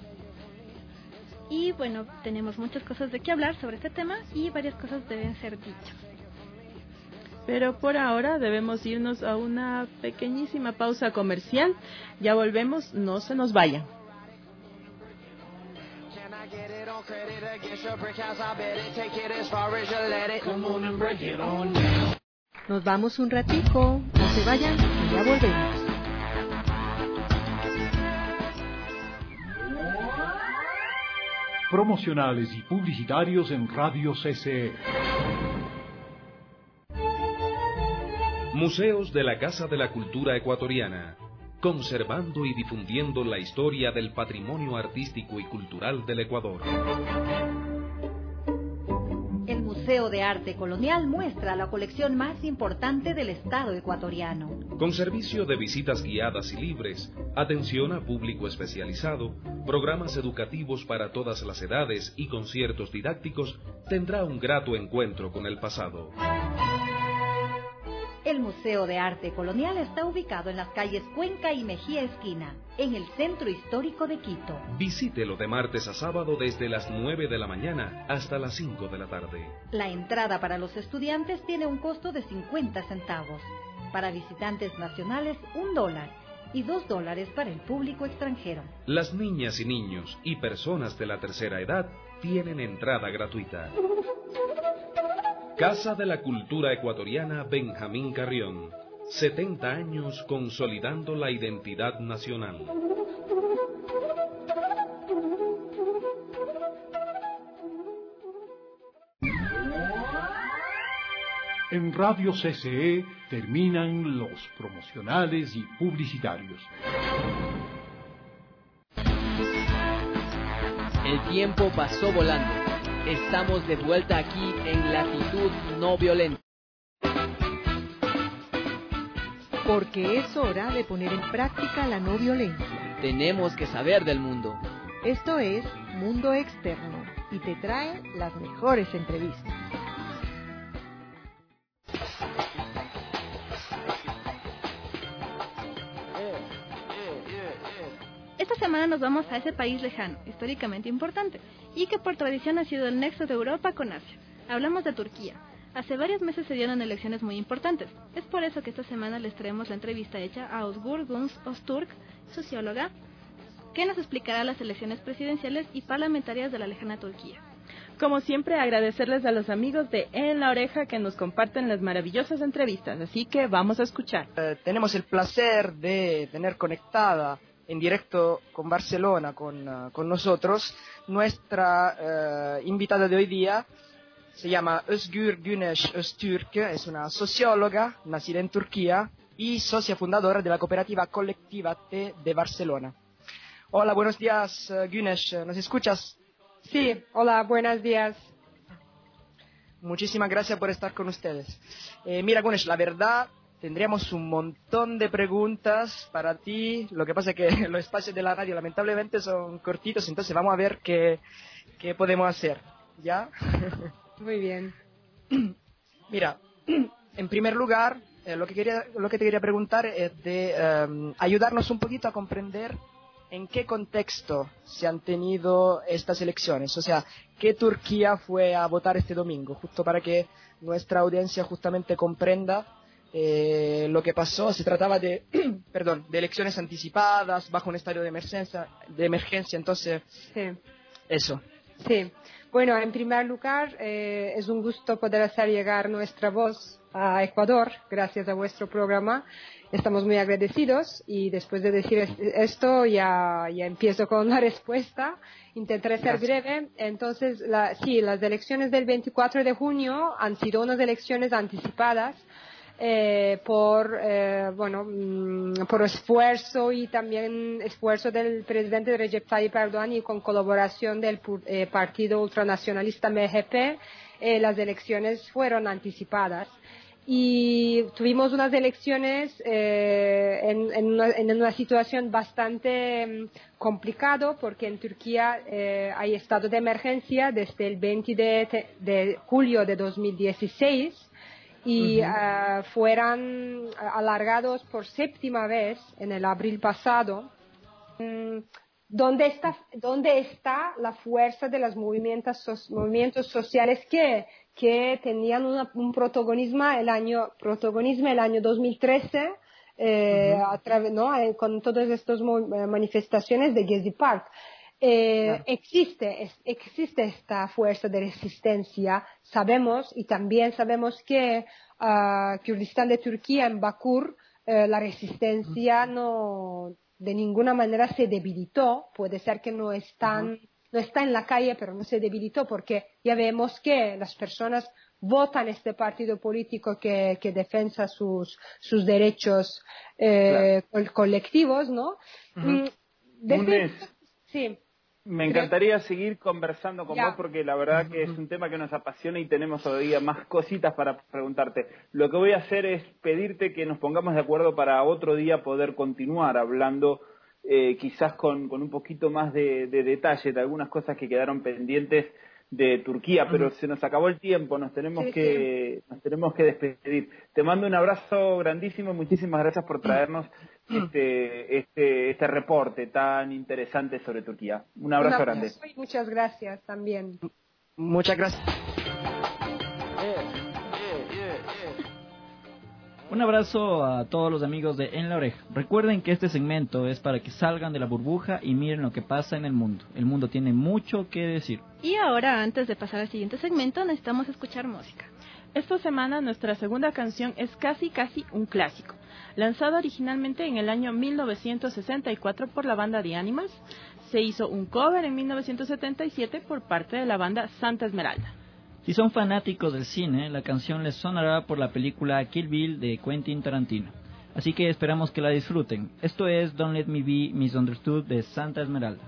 Y bueno, tenemos muchas cosas de qué hablar sobre este tema y varias cosas deben ser dichas. Pero por ahora debemos irnos a una pequeñísima pausa comercial. Ya volvemos, no se nos vayan. Nos vamos un ratico, no se vayan y ya volvemos. Promocionales y publicitarios en Radio C C E. Museos de la Casa de la Cultura Ecuatoriana, conservando y difundiendo la historia del patrimonio artístico y cultural del Ecuador. El Museo de Arte Colonial muestra la colección más importante del Estado ecuatoriano. Con servicio de visitas guiadas y libres, atención a público especializado, programas educativos para todas las edades y conciertos didácticos, tendrá un grato encuentro con el pasado. El Museo de Arte Colonial está ubicado en las calles Cuenca y Mejía Esquina, en el centro histórico de Quito. Visítelo de martes a sábado desde las nueve de la mañana hasta las cinco de la tarde. La entrada para los estudiantes tiene un costo de cincuenta centavos. Para visitantes nacionales, un dólar. Y dos dólares para el público extranjero. Las niñas y niños y personas de la tercera edad tienen entrada gratuita. Casa de la Cultura Ecuatoriana Benjamín Carrión. setenta años consolidando la identidad nacional. En Radio C C E terminan los promocionales y publicitarios. El tiempo pasó volando. Estamos de vuelta aquí en Latitud No Violenta. Porque es hora de poner en práctica la no violencia. Tenemos que saber del mundo. Esto es Mundo Externo y te trae las mejores entrevistas. Esta semana nos vamos a ese país lejano, históricamente importante, y que por tradición ha sido el nexo de Europa con Asia. Hablamos de Turquía. Hace varios meses se dieron elecciones muy importantes. Es por eso que esta semana les traemos la entrevista hecha a Özgür Günz Öztürk, socióloga, que nos explicará las elecciones presidenciales y parlamentarias de la lejana Turquía. Como siempre, agradecerles a los amigos de En la Oreja que nos comparten las maravillosas entrevistas, así que vamos a escuchar. Eh, tenemos el placer de tener conectada en directo con Barcelona, con, uh, con nosotros, nuestra uh, invitada de hoy día. Se llama Özgür Günez Öztürk, es una socióloga nacida en Turquía y socia fundadora de la cooperativa Colectiva T de Barcelona. Hola, buenos días, uh, Günez, ¿nos escuchas? Sí, hola, buenos días. Muchísimas gracias por estar con ustedes. Eh, mira, Günez, la verdad, tendríamos un montón de preguntas para ti. Lo que pasa es que los espacios de la radio lamentablemente son cortitos, entonces vamos a ver qué, qué podemos hacer. ¿Ya? Muy bien. Mira, en primer lugar, eh, lo, que quería, lo que te quería preguntar es de um, ayudarnos un poquito a comprender en qué contexto se han tenido estas elecciones. O sea, ¿qué Turquía fue a votar este domingo? Justo para que nuestra audiencia justamente comprenda eh, lo que pasó. Se trataba de, perdón, de elecciones anticipadas, bajo un estado de emergencia, de emergencia entonces, sí. Eso. Sí. Bueno, en primer lugar, eh, es un gusto poder hacer llegar nuestra voz a Ecuador, gracias a vuestro programa. Estamos muy agradecidos y después de decir esto ya, ya empiezo con la respuesta. Intentaré ser Gracias. breve. Entonces, la, sí, las elecciones del veinticuatro de junio han sido unas elecciones anticipadas eh, por, eh, bueno, mm, por esfuerzo y también esfuerzo del presidente Recep Tayyip Erdogan y con colaboración del eh, partido ultranacionalista M H P. Eh, las elecciones fueron anticipadas. Y tuvimos unas elecciones eh, en, en, una, en una situación bastante um, complicada porque en Turquía eh, hay estado de emergencia desde el veinte de julio de dos mil dieciséis y uh-huh. uh, fueron alargados por séptima vez en el abril pasado. Um, ¿Dónde está, ¿Dónde está la fuerza de los movimientos, so, movimientos sociales que que tenían una, un protagonismo el año protagonismo el año dos mil trece eh, uh-huh. a través, ¿no? eh, con todas estas manifestaciones de Gezi Park? Eh, Claro. existe, es- existe esta fuerza de resistencia, sabemos, y también sabemos que ah, Kurdistán de Turquía, en Bakur, eh, la resistencia no de ninguna manera se debilitó, puede ser que no están, no está en la calle, pero no se debilitó porque ya vemos que las personas votan este partido político que, que defienda sus, sus derechos eh, col- colectivos, ¿no? Ujú. Mm, decir- Munez, sí. me encantaría seguir conversando con Ya. vos porque la verdad que es un tema que nos apasiona y tenemos todavía más cositas para preguntarte. Lo que voy a hacer es pedirte que nos pongamos de acuerdo para otro día poder continuar hablando eh, quizás con, con un poquito más de, de detalle de algunas cosas que quedaron pendientes de Turquía, pero se nos acabó el tiempo, nos tenemos Sí, que nos tenemos que despedir. Te mando un abrazo grandísimo, muchísimas gracias por traernos este este este reporte tan interesante sobre Turquía. Un abrazo Un grande. abrazo y muchas gracias también. Muchas gracias. Un abrazo a todos los amigos de En la Oreja. Recuerden que este segmento es para que salgan de la burbuja y miren lo que pasa en el mundo. El mundo tiene mucho que decir. Y ahora, antes de pasar al siguiente segmento, necesitamos escuchar música. Esta semana nuestra segunda canción es casi casi un clásico, lanzada originalmente en el año mil novecientos sesenta y cuatro por la banda The Animals. Se hizo un cover en mil novecientos setenta y siete por parte de la banda Santa Esmeralda. Si son fanáticos del cine, la canción les sonará por la película Kill Bill de Quentin Tarantino. Así que esperamos que la disfruten. Esto es Don't Let Me Be Misunderstood de Santa Esmeralda.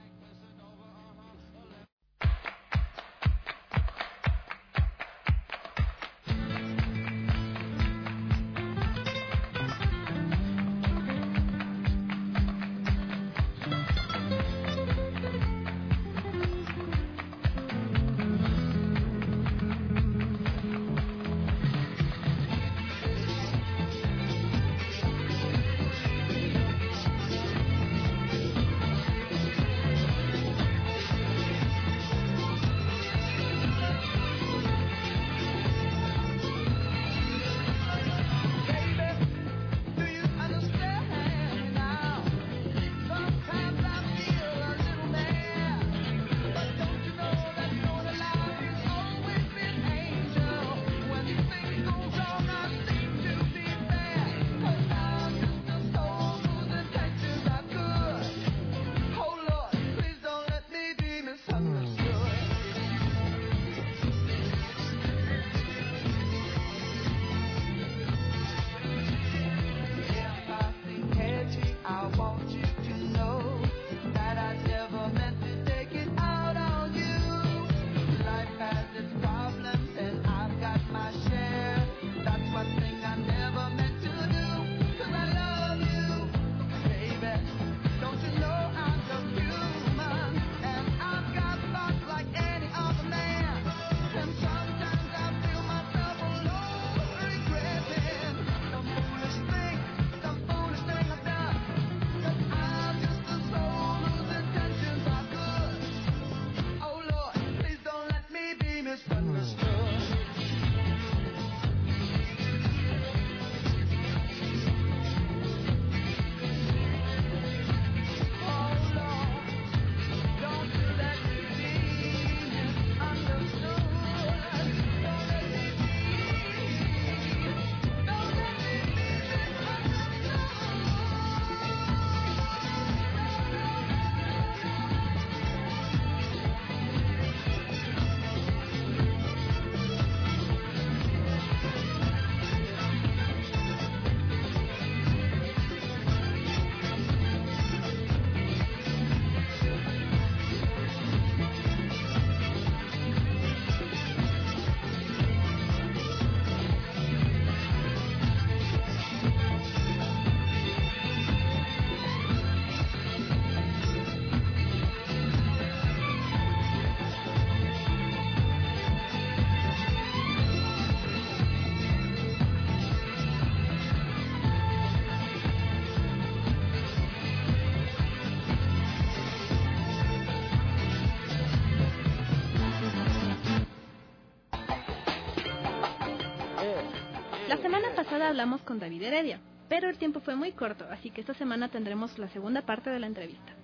La semana pasada hablamos con David Heredia, pero el tiempo fue muy corto, así que esta semana tendremos la segunda parte de la entrevista.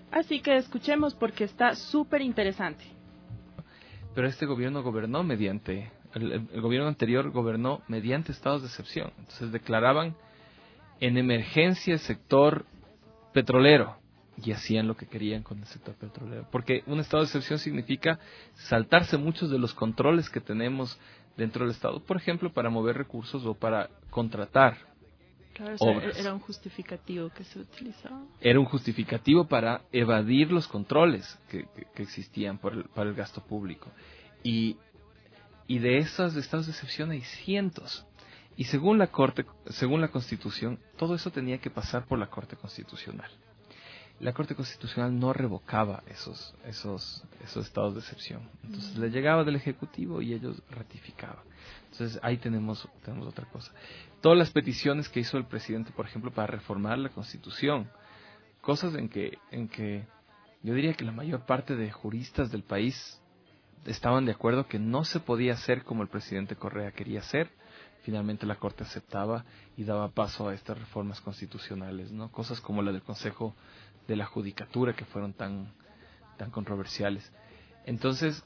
Así que escuchemos porque está súper interesante. Pero este gobierno gobernó mediante, el, el gobierno anterior gobernó mediante estados de excepción. Entonces declaraban en emergencia el sector petrolero y hacían lo que querían con el sector petrolero. Porque un estado de excepción significa saltarse muchos de los controles que tenemos dentro del estado, por ejemplo, para mover recursos o para contratar claro, o sea, obras. Era un justificativo que se utilizaba. Era un justificativo para evadir los controles que, que, que existían por el, para el gasto público. Y, y de esos estados de excepción hay cientos. Y según la Corte, según la Constitución, todo eso tenía que pasar por la Corte Constitucional. La Corte Constitucional no revocaba esos, esos, esos estados de excepción. Entonces le llegaba del Ejecutivo y ellos ratificaban. Entonces ahí tenemos, tenemos otra cosa. Todas las peticiones que hizo el presidente, por ejemplo, para reformar la Constitución, cosas en que, en que yo diría que la mayor parte de juristas del país estaban de acuerdo que no se podía hacer como el presidente Correa quería hacer. Finalmente la Corte aceptaba y daba paso a estas reformas constitucionales, ¿no? Cosas como la del Consejo de la Judicatura, que fueron tan, tan controversiales. Entonces,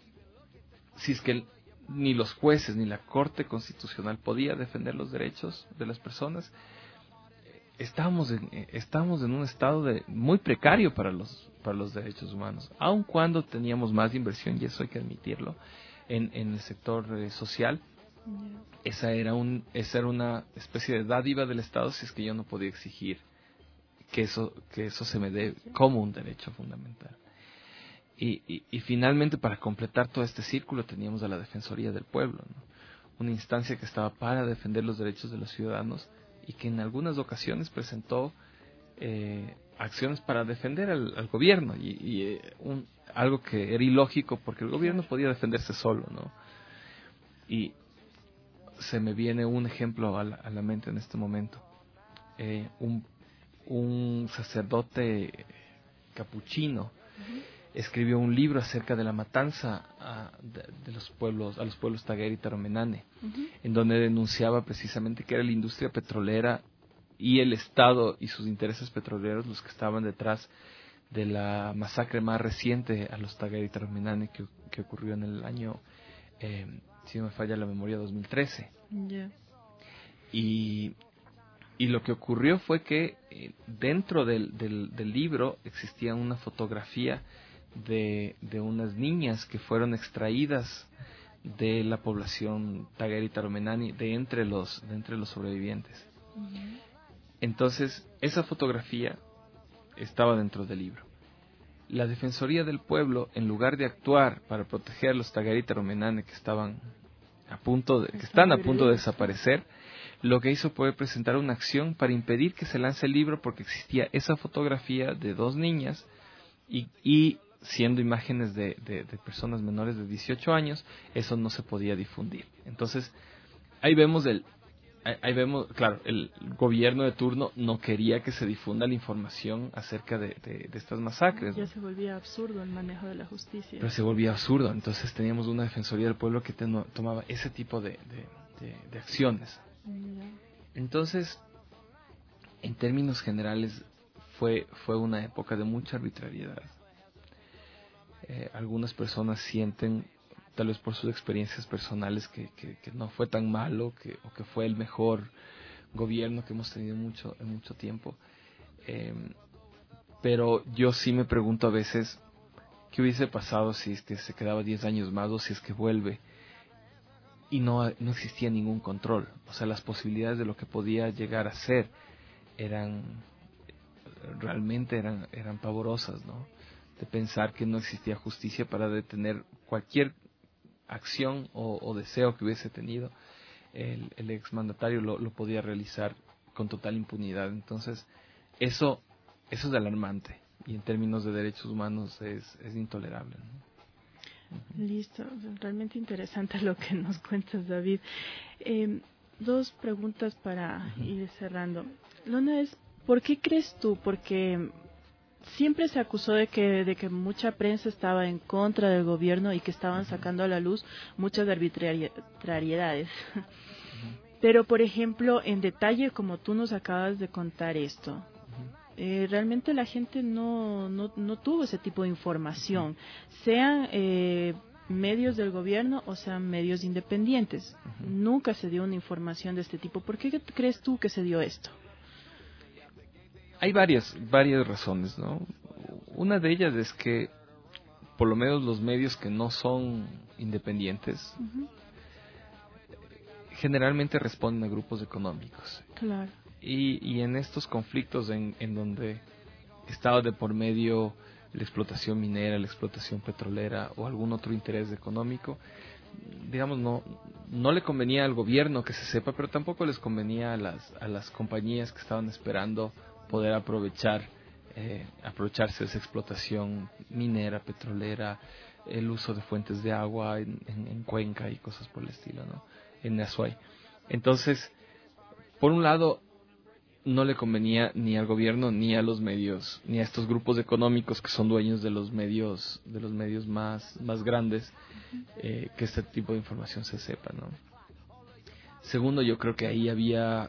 si es que ni los jueces ni la Corte Constitucional podía defender los derechos de las personas, estábamos en, estábamos en un estado de, muy precario para los, para los derechos humanos, aun cuando teníamos más inversión, y eso hay que admitirlo, en, en el sector eh, social. Esa era, un, esa era una especie de dádiva del Estado si es que yo no podía exigir que eso, que eso se me dé como un derecho fundamental. Y, y, y finalmente, para completar todo este círculo, teníamos a la Defensoría del Pueblo, ¿no? Una instancia que estaba para defender los derechos de los ciudadanos y que en algunas ocasiones presentó eh, acciones para defender al, al gobierno y, y eh, un, algo que era ilógico porque el gobierno podía defenderse solo, ¿no? Y se me viene un ejemplo a la, a la mente en este momento. Eh, un, un sacerdote capuchino uh-huh. escribió un libro acerca de la matanza a, de, de los pueblos, a los pueblos Taguera y Taromenane, uh-huh. en donde denunciaba precisamente que era la industria petrolera y el Estado y sus intereses petroleros los que estaban detrás de la masacre más reciente a los Taguera y Taromenane que, que ocurrió en el año eh, si no me falla la memoria, dos mil trece. Yeah. Y, y lo que ocurrió fue que eh, dentro del, del, del libro existía una fotografía de, de unas niñas que fueron extraídas de la población Taguera y Taromenane de entre los, de entre los sobrevivientes. Uh-huh. Entonces, esa fotografía estaba dentro del libro. La Defensoría del Pueblo, en lugar de actuar para proteger a los Taguera y Taromenane que estaban a punto de, que están a punto de desaparecer, lo que hizo fue presentar una acción para impedir que se lance el libro porque existía esa fotografía de dos niñas y, y siendo imágenes de, de, de personas menores de dieciocho años, eso no se podía difundir. Entonces, ahí vemos el Ahí vemos, claro, el gobierno de turno no quería que se difunda la información acerca de, de, de estas masacres. Ya ¿no? Se volvía absurdo el manejo de la justicia. Pero se volvía absurdo, entonces teníamos una Defensoría del Pueblo que ten, tomaba ese tipo de, de, de, de acciones. Yeah. Entonces, en términos generales, fue, fue una época de mucha arbitrariedad. Eh, algunas personas sienten, tal vez por sus experiencias personales, que, que, que no fue tan malo que, o que fue el mejor gobierno que hemos tenido mucho, en mucho tiempo. Eh, pero yo sí me pregunto a veces qué hubiese pasado si es que se quedaba diez años más o si es que vuelve y no, no existía ningún control. O sea, las posibilidades de lo que podía llegar a ser eran realmente eran, eran pavorosas, ¿no? De pensar que no existía justicia para detener cualquier acción o, o deseo que hubiese tenido el, el exmandatario lo, lo podía realizar con total impunidad. Entonces eso eso es alarmante y en términos de derechos humanos es, es intolerable, ¿no? Uh-huh. Listo, realmente interesante lo que nos cuentas, David. Eh, dos preguntas para uh-huh. ir cerrando. La una es, ¿por qué crees tú? Porque siempre se acusó de que de que mucha prensa estaba en contra del gobierno y que estaban sacando a la luz muchas arbitrariedades. Uh-huh. Pero, por ejemplo, en detalle, como tú nos acabas de contar esto, uh-huh. eh, realmente la gente no, no, no tuvo ese tipo de información, sean eh, medios del gobierno o sean medios independientes. Uh-huh. Nunca se dio una información de este tipo. ¿Por qué crees tú que se dio esto? Hay varias, varias razones, ¿no? Una de ellas es que, por lo menos los medios que no son independientes, uh-huh, generalmente responden a grupos económicos. Claro. Y, y en estos conflictos en, en donde estaba de por medio la explotación minera, la explotación petrolera o algún otro interés económico, digamos, no, no le convenía al gobierno que se sepa, pero tampoco les convenía a las, a las compañías que estaban esperando poder aprovechar, eh, aprovecharse de esa explotación minera, petrolera, el uso de fuentes de agua en, en, en Cuenca y cosas por el estilo, ¿no? En Azuay. Entonces, por un lado, no le convenía ni al gobierno ni a los medios, ni a estos grupos económicos que son dueños de los medios, de los medios más, más grandes, eh, que este tipo de información se sepa, ¿no? Segundo, yo creo que ahí había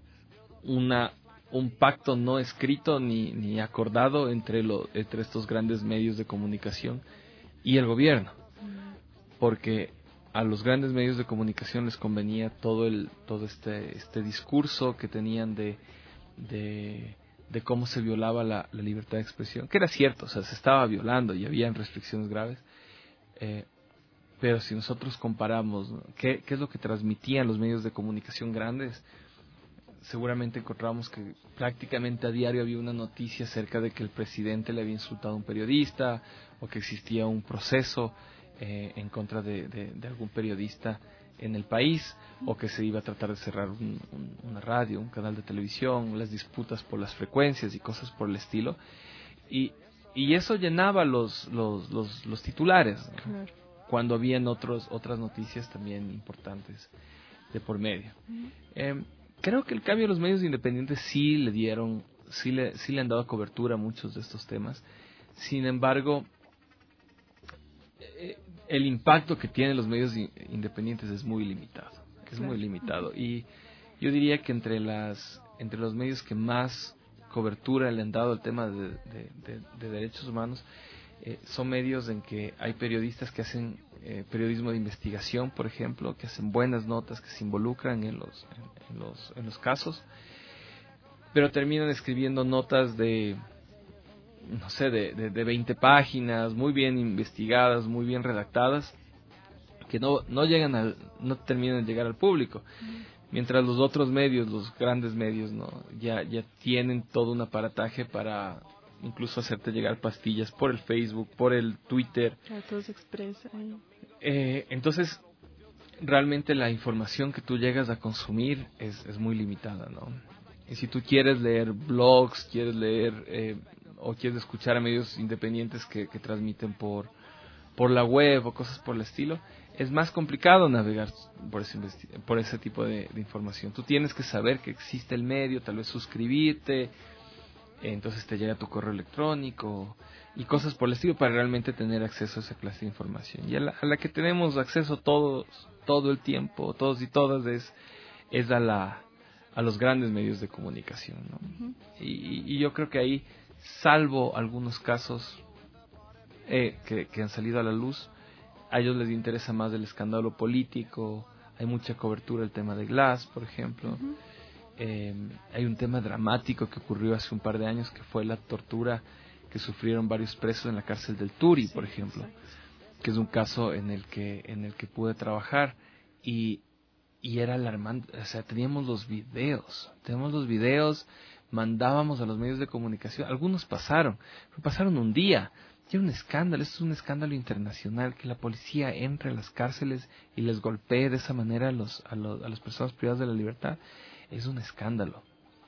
una un pacto no escrito ni, ni acordado entre, lo, entre estos grandes medios de comunicación y el gobierno, porque a los grandes medios de comunicación les convenía todo el todo este este discurso que tenían de de, de cómo se violaba la, la libertad de expresión, que era cierto, o sea, se estaba violando y habían restricciones graves, eh, pero si nosotros comparamos, ¿no?, qué, qué es lo que transmitían los medios de comunicación grandes, seguramente encontramos que prácticamente a diario había una noticia acerca de que el presidente le había insultado a un periodista o que existía un proceso eh, en contra de, de, de algún periodista en el país, o que se iba a tratar de cerrar un, un, una radio, un canal de televisión, las disputas por las frecuencias y cosas por el estilo, y, y eso llenaba los, los, los, los titulares, ¿no?, claro, cuando habían otros, otras noticias también importantes de por medio. Uh-huh. Eh, creo que el cambio de los medios independientes sí le dieron, sí le, sí le han dado cobertura a muchos de estos temas. Sin embargo, eh, el impacto que tienen los medios independientes es muy limitado, es claro, muy limitado. Y yo diría que entre las, entre los medios que más cobertura le han dado al tema de, de, de, de derechos humanos, eh, son medios en que hay periodistas que hacen eh, periodismo de investigación, por ejemplo, que hacen buenas notas, que se involucran en los, en, en los, en los casos, pero terminan escribiendo notas de, no sé, de, de, de veinte páginas, muy bien investigadas, muy bien redactadas, que no, no llegan al, no terminan de llegar al público. Mientras los otros medios, los grandes medios, no, ya, ya tienen todo un aparataje para incluso hacerte llegar pastillas por el Facebook, por el Twitter. Ya todo se expresa ahí. Eh, entonces, realmente la información que tú llegas a consumir es, es muy limitada, ¿no? Y si tú quieres leer blogs, quieres leer eh, o quieres escuchar a medios independientes que, que transmiten por, por la web o cosas por el estilo, es más complicado navegar por ese, por ese tipo de, de información. Tú tienes que saber que existe el medio, tal vez suscribirte, entonces te llega tu correo electrónico y cosas por el estilo para realmente tener acceso a esa clase de información. Y a la, a la que tenemos acceso todos, todo el tiempo, todos y todas, es, es a, la, a los grandes medios de comunicación, ¿no? Uh-huh. y, y yo creo que ahí, salvo algunos casos eh, que, que han salido a la luz, a ellos les interesa más el escándalo político. Hay mucha cobertura del tema de Glass, por ejemplo. Uh-huh. Eh, hay un tema dramático que ocurrió hace un par de años, que fue la tortura que sufrieron varios presos en la cárcel del Turi, sí, por ejemplo, exacto, que es un caso en el que en el que pude trabajar y y era alarmante. O sea, teníamos los videos, teníamos los videos, mandábamos a los medios de comunicación, algunos pasaron, pasaron un día. Y un escándalo, esto es un escándalo internacional, que la policía entre a las cárceles y les golpee de esa manera a los a, los, a las personas privadas de la libertad. Es un escándalo.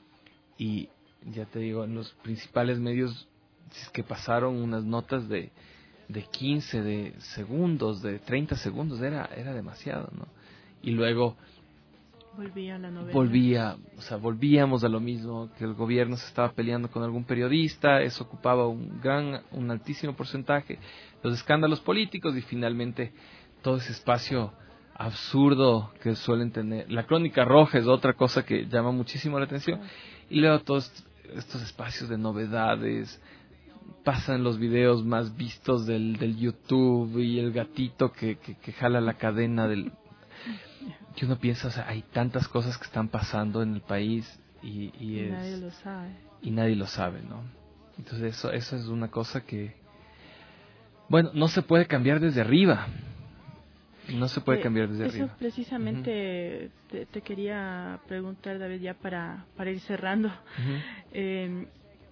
Y ya te digo, en los principales medios, si es que pasaron unas notas de, de quince de segundos, de treinta segundos, era, era demasiado, ¿no? Y luego volvía la novela. Volvía, o sea, volvíamos a lo mismo, que el gobierno se estaba peleando con algún periodista, eso ocupaba un gran, un altísimo porcentaje, los escándalos políticos y finalmente todo ese espacio absurdo que suelen tener. La crónica roja es otra cosa que llama muchísimo la atención, y luego todos estos espacios de novedades, pasan los videos más vistos del, del YouTube y el gatito que, que, que jala la cadena del... Que uno piensa, o sea, hay tantas cosas que están pasando en el país y, y, y es, nadie lo sabe. Y nadie lo sabe, ¿no? Entonces eso, eso es una cosa que, bueno, no se puede cambiar desde arriba. No se puede eh, cambiar desde eso arriba. Eso precisamente uh-huh. te, te quería preguntar, David, ya para, para ir cerrando. Uh-huh. eh,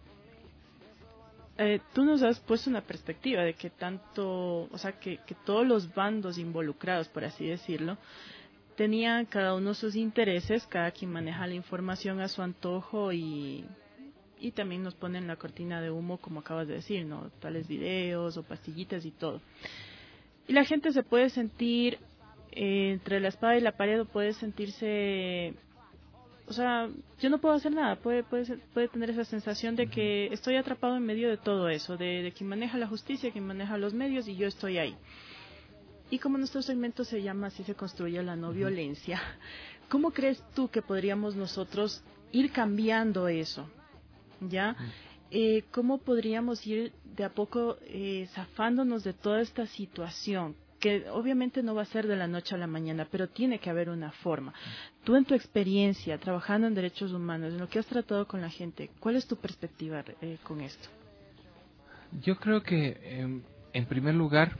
Eh, tú nos has puesto una perspectiva de que tanto, o sea, que, que todos los bandos involucrados, por así decirlo, tenían cada uno sus intereses, cada quien maneja la información a su antojo y, y también nos ponen la cortina de humo, como acabas de decir, ¿no? Tales videos o pastillitas y todo. Y la gente se puede sentir eh, entre la espada y la pared, o puede sentirse... O sea, yo no puedo hacer nada, puede, puede, ser, puede tener esa sensación de que estoy atrapado en medio de todo eso, de, de quien maneja la justicia, quien maneja los medios y yo estoy ahí. Y como nuestro segmento se llama Así se construye la no violencia, ¿cómo crees tú que podríamos nosotros ir cambiando eso? ¿Ya? Eh, ¿Cómo podríamos ir de a poco eh, zafándonos de toda esta situación? Que obviamente no va a ser de la noche a la mañana, pero tiene que haber una forma. Tú, en tu experiencia, trabajando en derechos humanos, en lo que has tratado con la gente, ¿cuál es tu perspectiva eh, con esto? Yo creo que, eh, en primer lugar,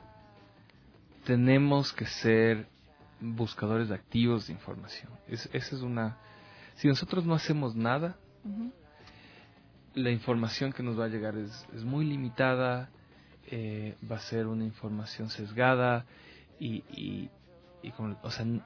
tenemos que ser buscadores activos de información. Es, esa es una... Si nosotros no hacemos nada, uh-huh. la información que nos va a llegar es, es muy limitada. Eh, va a ser una información sesgada y, y, y como, o sea, n-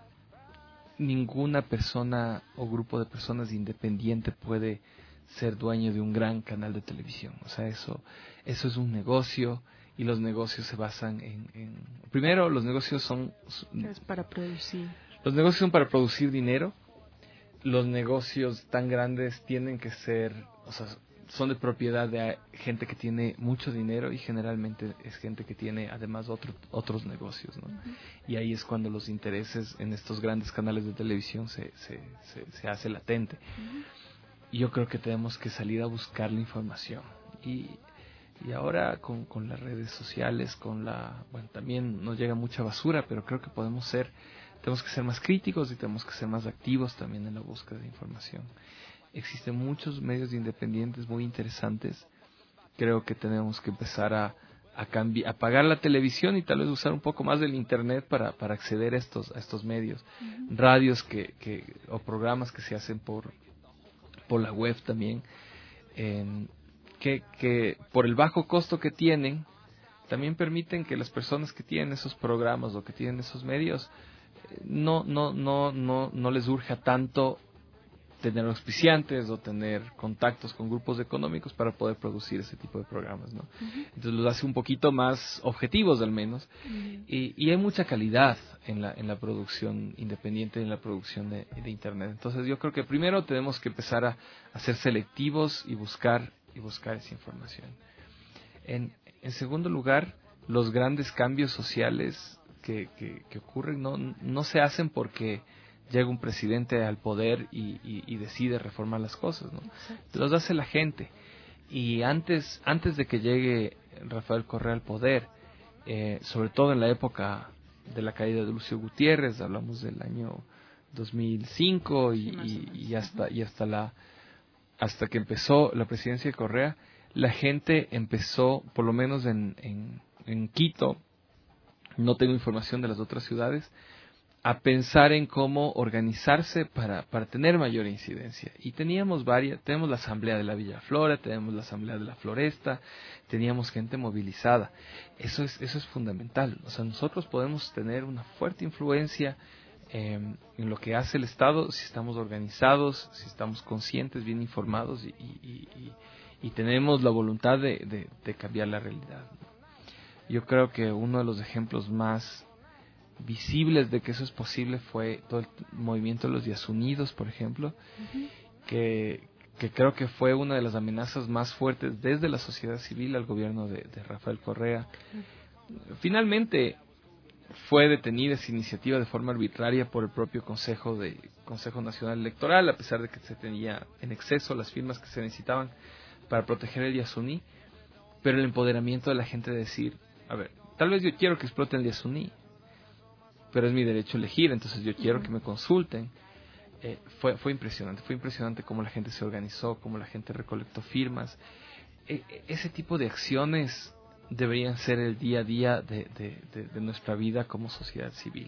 ninguna persona o grupo de personas independiente puede ser dueño de un gran canal de televisión. O sea, eso, eso es un negocio y los negocios se basan en, en primero, los negocios son... Es para producir. Los negocios son para producir dinero. Los negocios tan grandes tienen que ser, o sea, son de propiedad de gente que tiene mucho dinero y generalmente es gente que tiene además otro, otros negocios, ¿no? Uh-huh. Y ahí es cuando los intereses en estos grandes canales de televisión se, se, se, se hace latente. Uh-huh. Y yo creo que tenemos que salir a buscar la información. Y, y ahora con, con las redes sociales, con la... Bueno, también nos llega mucha basura, pero creo que podemos ser... Tenemos que ser más críticos y tenemos que ser más activos también en la búsqueda de información. Existen muchos medios independientes muy interesantes. Creo que tenemos que empezar a, a cambiar, a apagar la televisión y tal vez usar un poco más del internet para, para acceder a estos, a estos medios. Uh-huh. Radios que, que, o programas que se hacen por, por la web también, eh, que, que por el bajo costo que tienen, también permiten que las personas que tienen esos programas o que tienen esos medios, no, no, no, no, no les urja tanto tener auspiciantes o tener contactos con grupos económicos para poder producir ese tipo de programas, ¿no? Uh-huh. Entonces los hace un poquito más objetivos al menos. Uh-huh. y, y hay mucha calidad en la en la producción independiente, en la producción de, de internet. Entonces yo creo que primero tenemos que empezar a, a ser selectivos y buscar y buscar esa información. En, en segundo lugar, los grandes cambios sociales que, que, que ocurren no, no se hacen porque llega un presidente al poder y, y, y decide reformar las cosas, ¿no? Los hace la gente. Y antes antes de que llegue Rafael Correa al poder, eh, sobre todo en la época de la caída de Lucio Gutiérrez, hablamos del año dos mil cinco y, y, y hasta y hasta la hasta que empezó la presidencia de Correa, la gente empezó, por lo menos en, en, en Quito, no tengo información de las otras ciudades, a pensar en cómo organizarse para, para tener mayor incidencia. Y teníamos varias, tenemos la Asamblea de la Villa Flora, tenemos la Asamblea de la Floresta, teníamos gente movilizada. Eso es, eso es fundamental. O sea, nosotros podemos tener una fuerte influencia eh, en lo que hace el Estado si estamos organizados, si estamos conscientes, bien informados y, y, y, y tenemos la voluntad de, de, de cambiar la realidad. Yo creo que uno de los ejemplos más visibles de que eso es posible fue todo el movimiento de los Días Unidos, por ejemplo, uh-huh. que, que creo que fue una de las amenazas más fuertes desde la sociedad civil al gobierno de, de Rafael Correa. Uh-huh. Finalmente, fue detenida esa iniciativa de forma arbitraria por el propio Consejo de Consejo Nacional Electoral, a pesar de que se tenía en exceso las firmas que se necesitaban para proteger el Yasuní, pero el empoderamiento de la gente de decir, a ver, tal vez yo quiero que exploten el Yasuní, pero es mi derecho a elegir, entonces yo quiero que me consulten. Eh, fue, fue impresionante, fue impresionante cómo la gente se organizó, cómo la gente recolectó firmas. Eh, ese tipo de acciones deberían ser el día a día de, de, de, de nuestra vida como sociedad civil.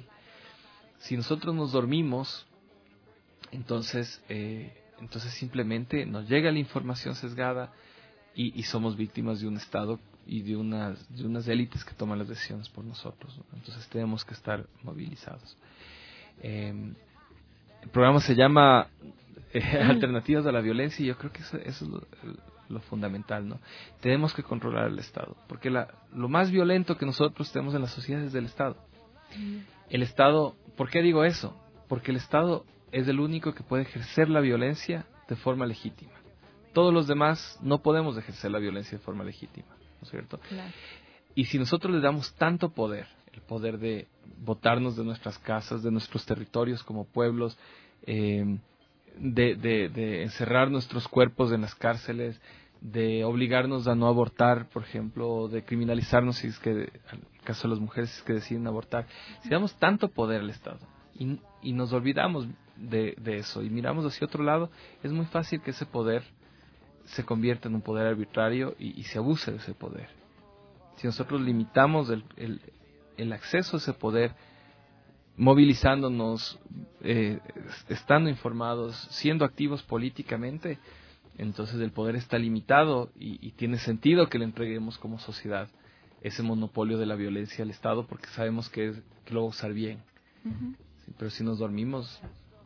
Si nosotros nos dormimos, entonces, eh, entonces simplemente nos llega la información sesgada y, y somos víctimas de un Estado y de unas, de unas élites que toman las decisiones por nosotros, ¿no? Entonces tenemos que estar movilizados. Eh, el programa se llama eh, Alternativas a la Violencia y yo creo que eso, eso es lo, lo fundamental, ¿no? Tenemos que controlar el Estado, porque la, lo más violento que nosotros tenemos en la sociedad es del Estado. El Estado, ¿por qué digo eso? Porque el Estado es el único que puede ejercer la violencia de forma legítima. Todos los demás no podemos ejercer la violencia de forma legítima, ¿no es cierto? Claro. Y si nosotros le damos tanto poder, el poder de botarnos de nuestras casas, de nuestros territorios como pueblos, eh, de, de, de encerrar nuestros cuerpos en las cárceles, de obligarnos a no abortar, por ejemplo, de criminalizarnos si es que, en el caso de las mujeres, si es que deciden abortar, si damos tanto poder al Estado y, y nos olvidamos de, de eso y miramos hacia otro lado, es muy fácil que ese poder se convierta en un poder arbitrario y, y se abuse de ese poder. Si nosotros limitamos el, el, el acceso a ese poder, movilizándonos, eh, estando informados, siendo activos políticamente, entonces el poder está limitado y, y tiene sentido que le entreguemos como sociedad ese monopolio de la violencia al Estado porque sabemos que, es, que lo va a usar bien. Uh-huh. Sí, pero si nos dormimos,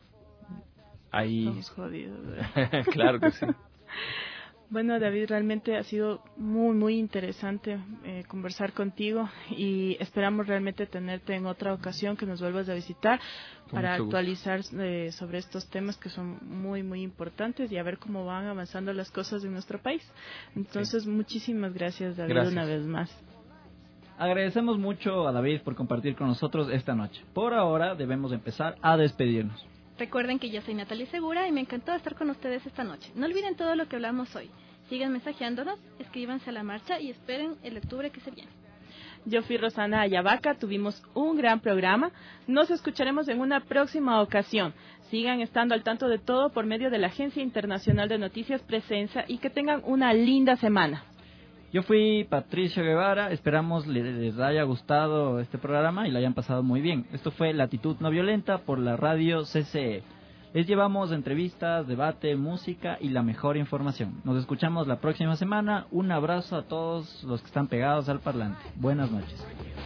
ahí... Estamos jodidos. Claro que sí. Bueno, David, realmente ha sido muy, muy interesante eh, conversar contigo y esperamos realmente tenerte en otra ocasión, que nos vuelvas a visitar para actualizar eh, sobre estos temas que son muy, muy importantes y a ver cómo van avanzando las cosas en nuestro país. Entonces, sí. Muchísimas gracias, David, gracias. Una vez más. Agradecemos mucho a David por compartir con nosotros esta noche. Por ahora debemos empezar a despedirnos. Recuerden que yo soy Natalie Segura y me encantó estar con ustedes esta noche. No olviden todo lo que hablamos hoy. Sigan mensajeándonos, escríbanse a la marcha y esperen el octubre que se viene. Yo fui Rosana Ayabaca, tuvimos un gran programa. Nos escucharemos en una próxima ocasión. Sigan estando al tanto de todo por medio de la Agencia Internacional de Noticias Presenza y que tengan una linda semana. Yo fui Patricio Guevara, esperamos les haya gustado este programa y lo hayan pasado muy bien. Esto fue Latitud No Violenta por la radio C C E. Les llevamos entrevistas, debate, música y la mejor información. Nos escuchamos la próxima semana. Un abrazo a todos los que están pegados al parlante. Buenas noches.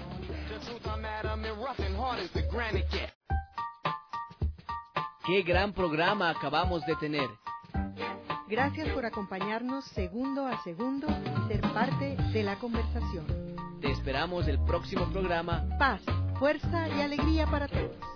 Qué gran programa acabamos de tener. Gracias por acompañarnos segundo a segundo y ser parte de la conversación. Te esperamos el próximo programa. Paz, fuerza y alegría para todos.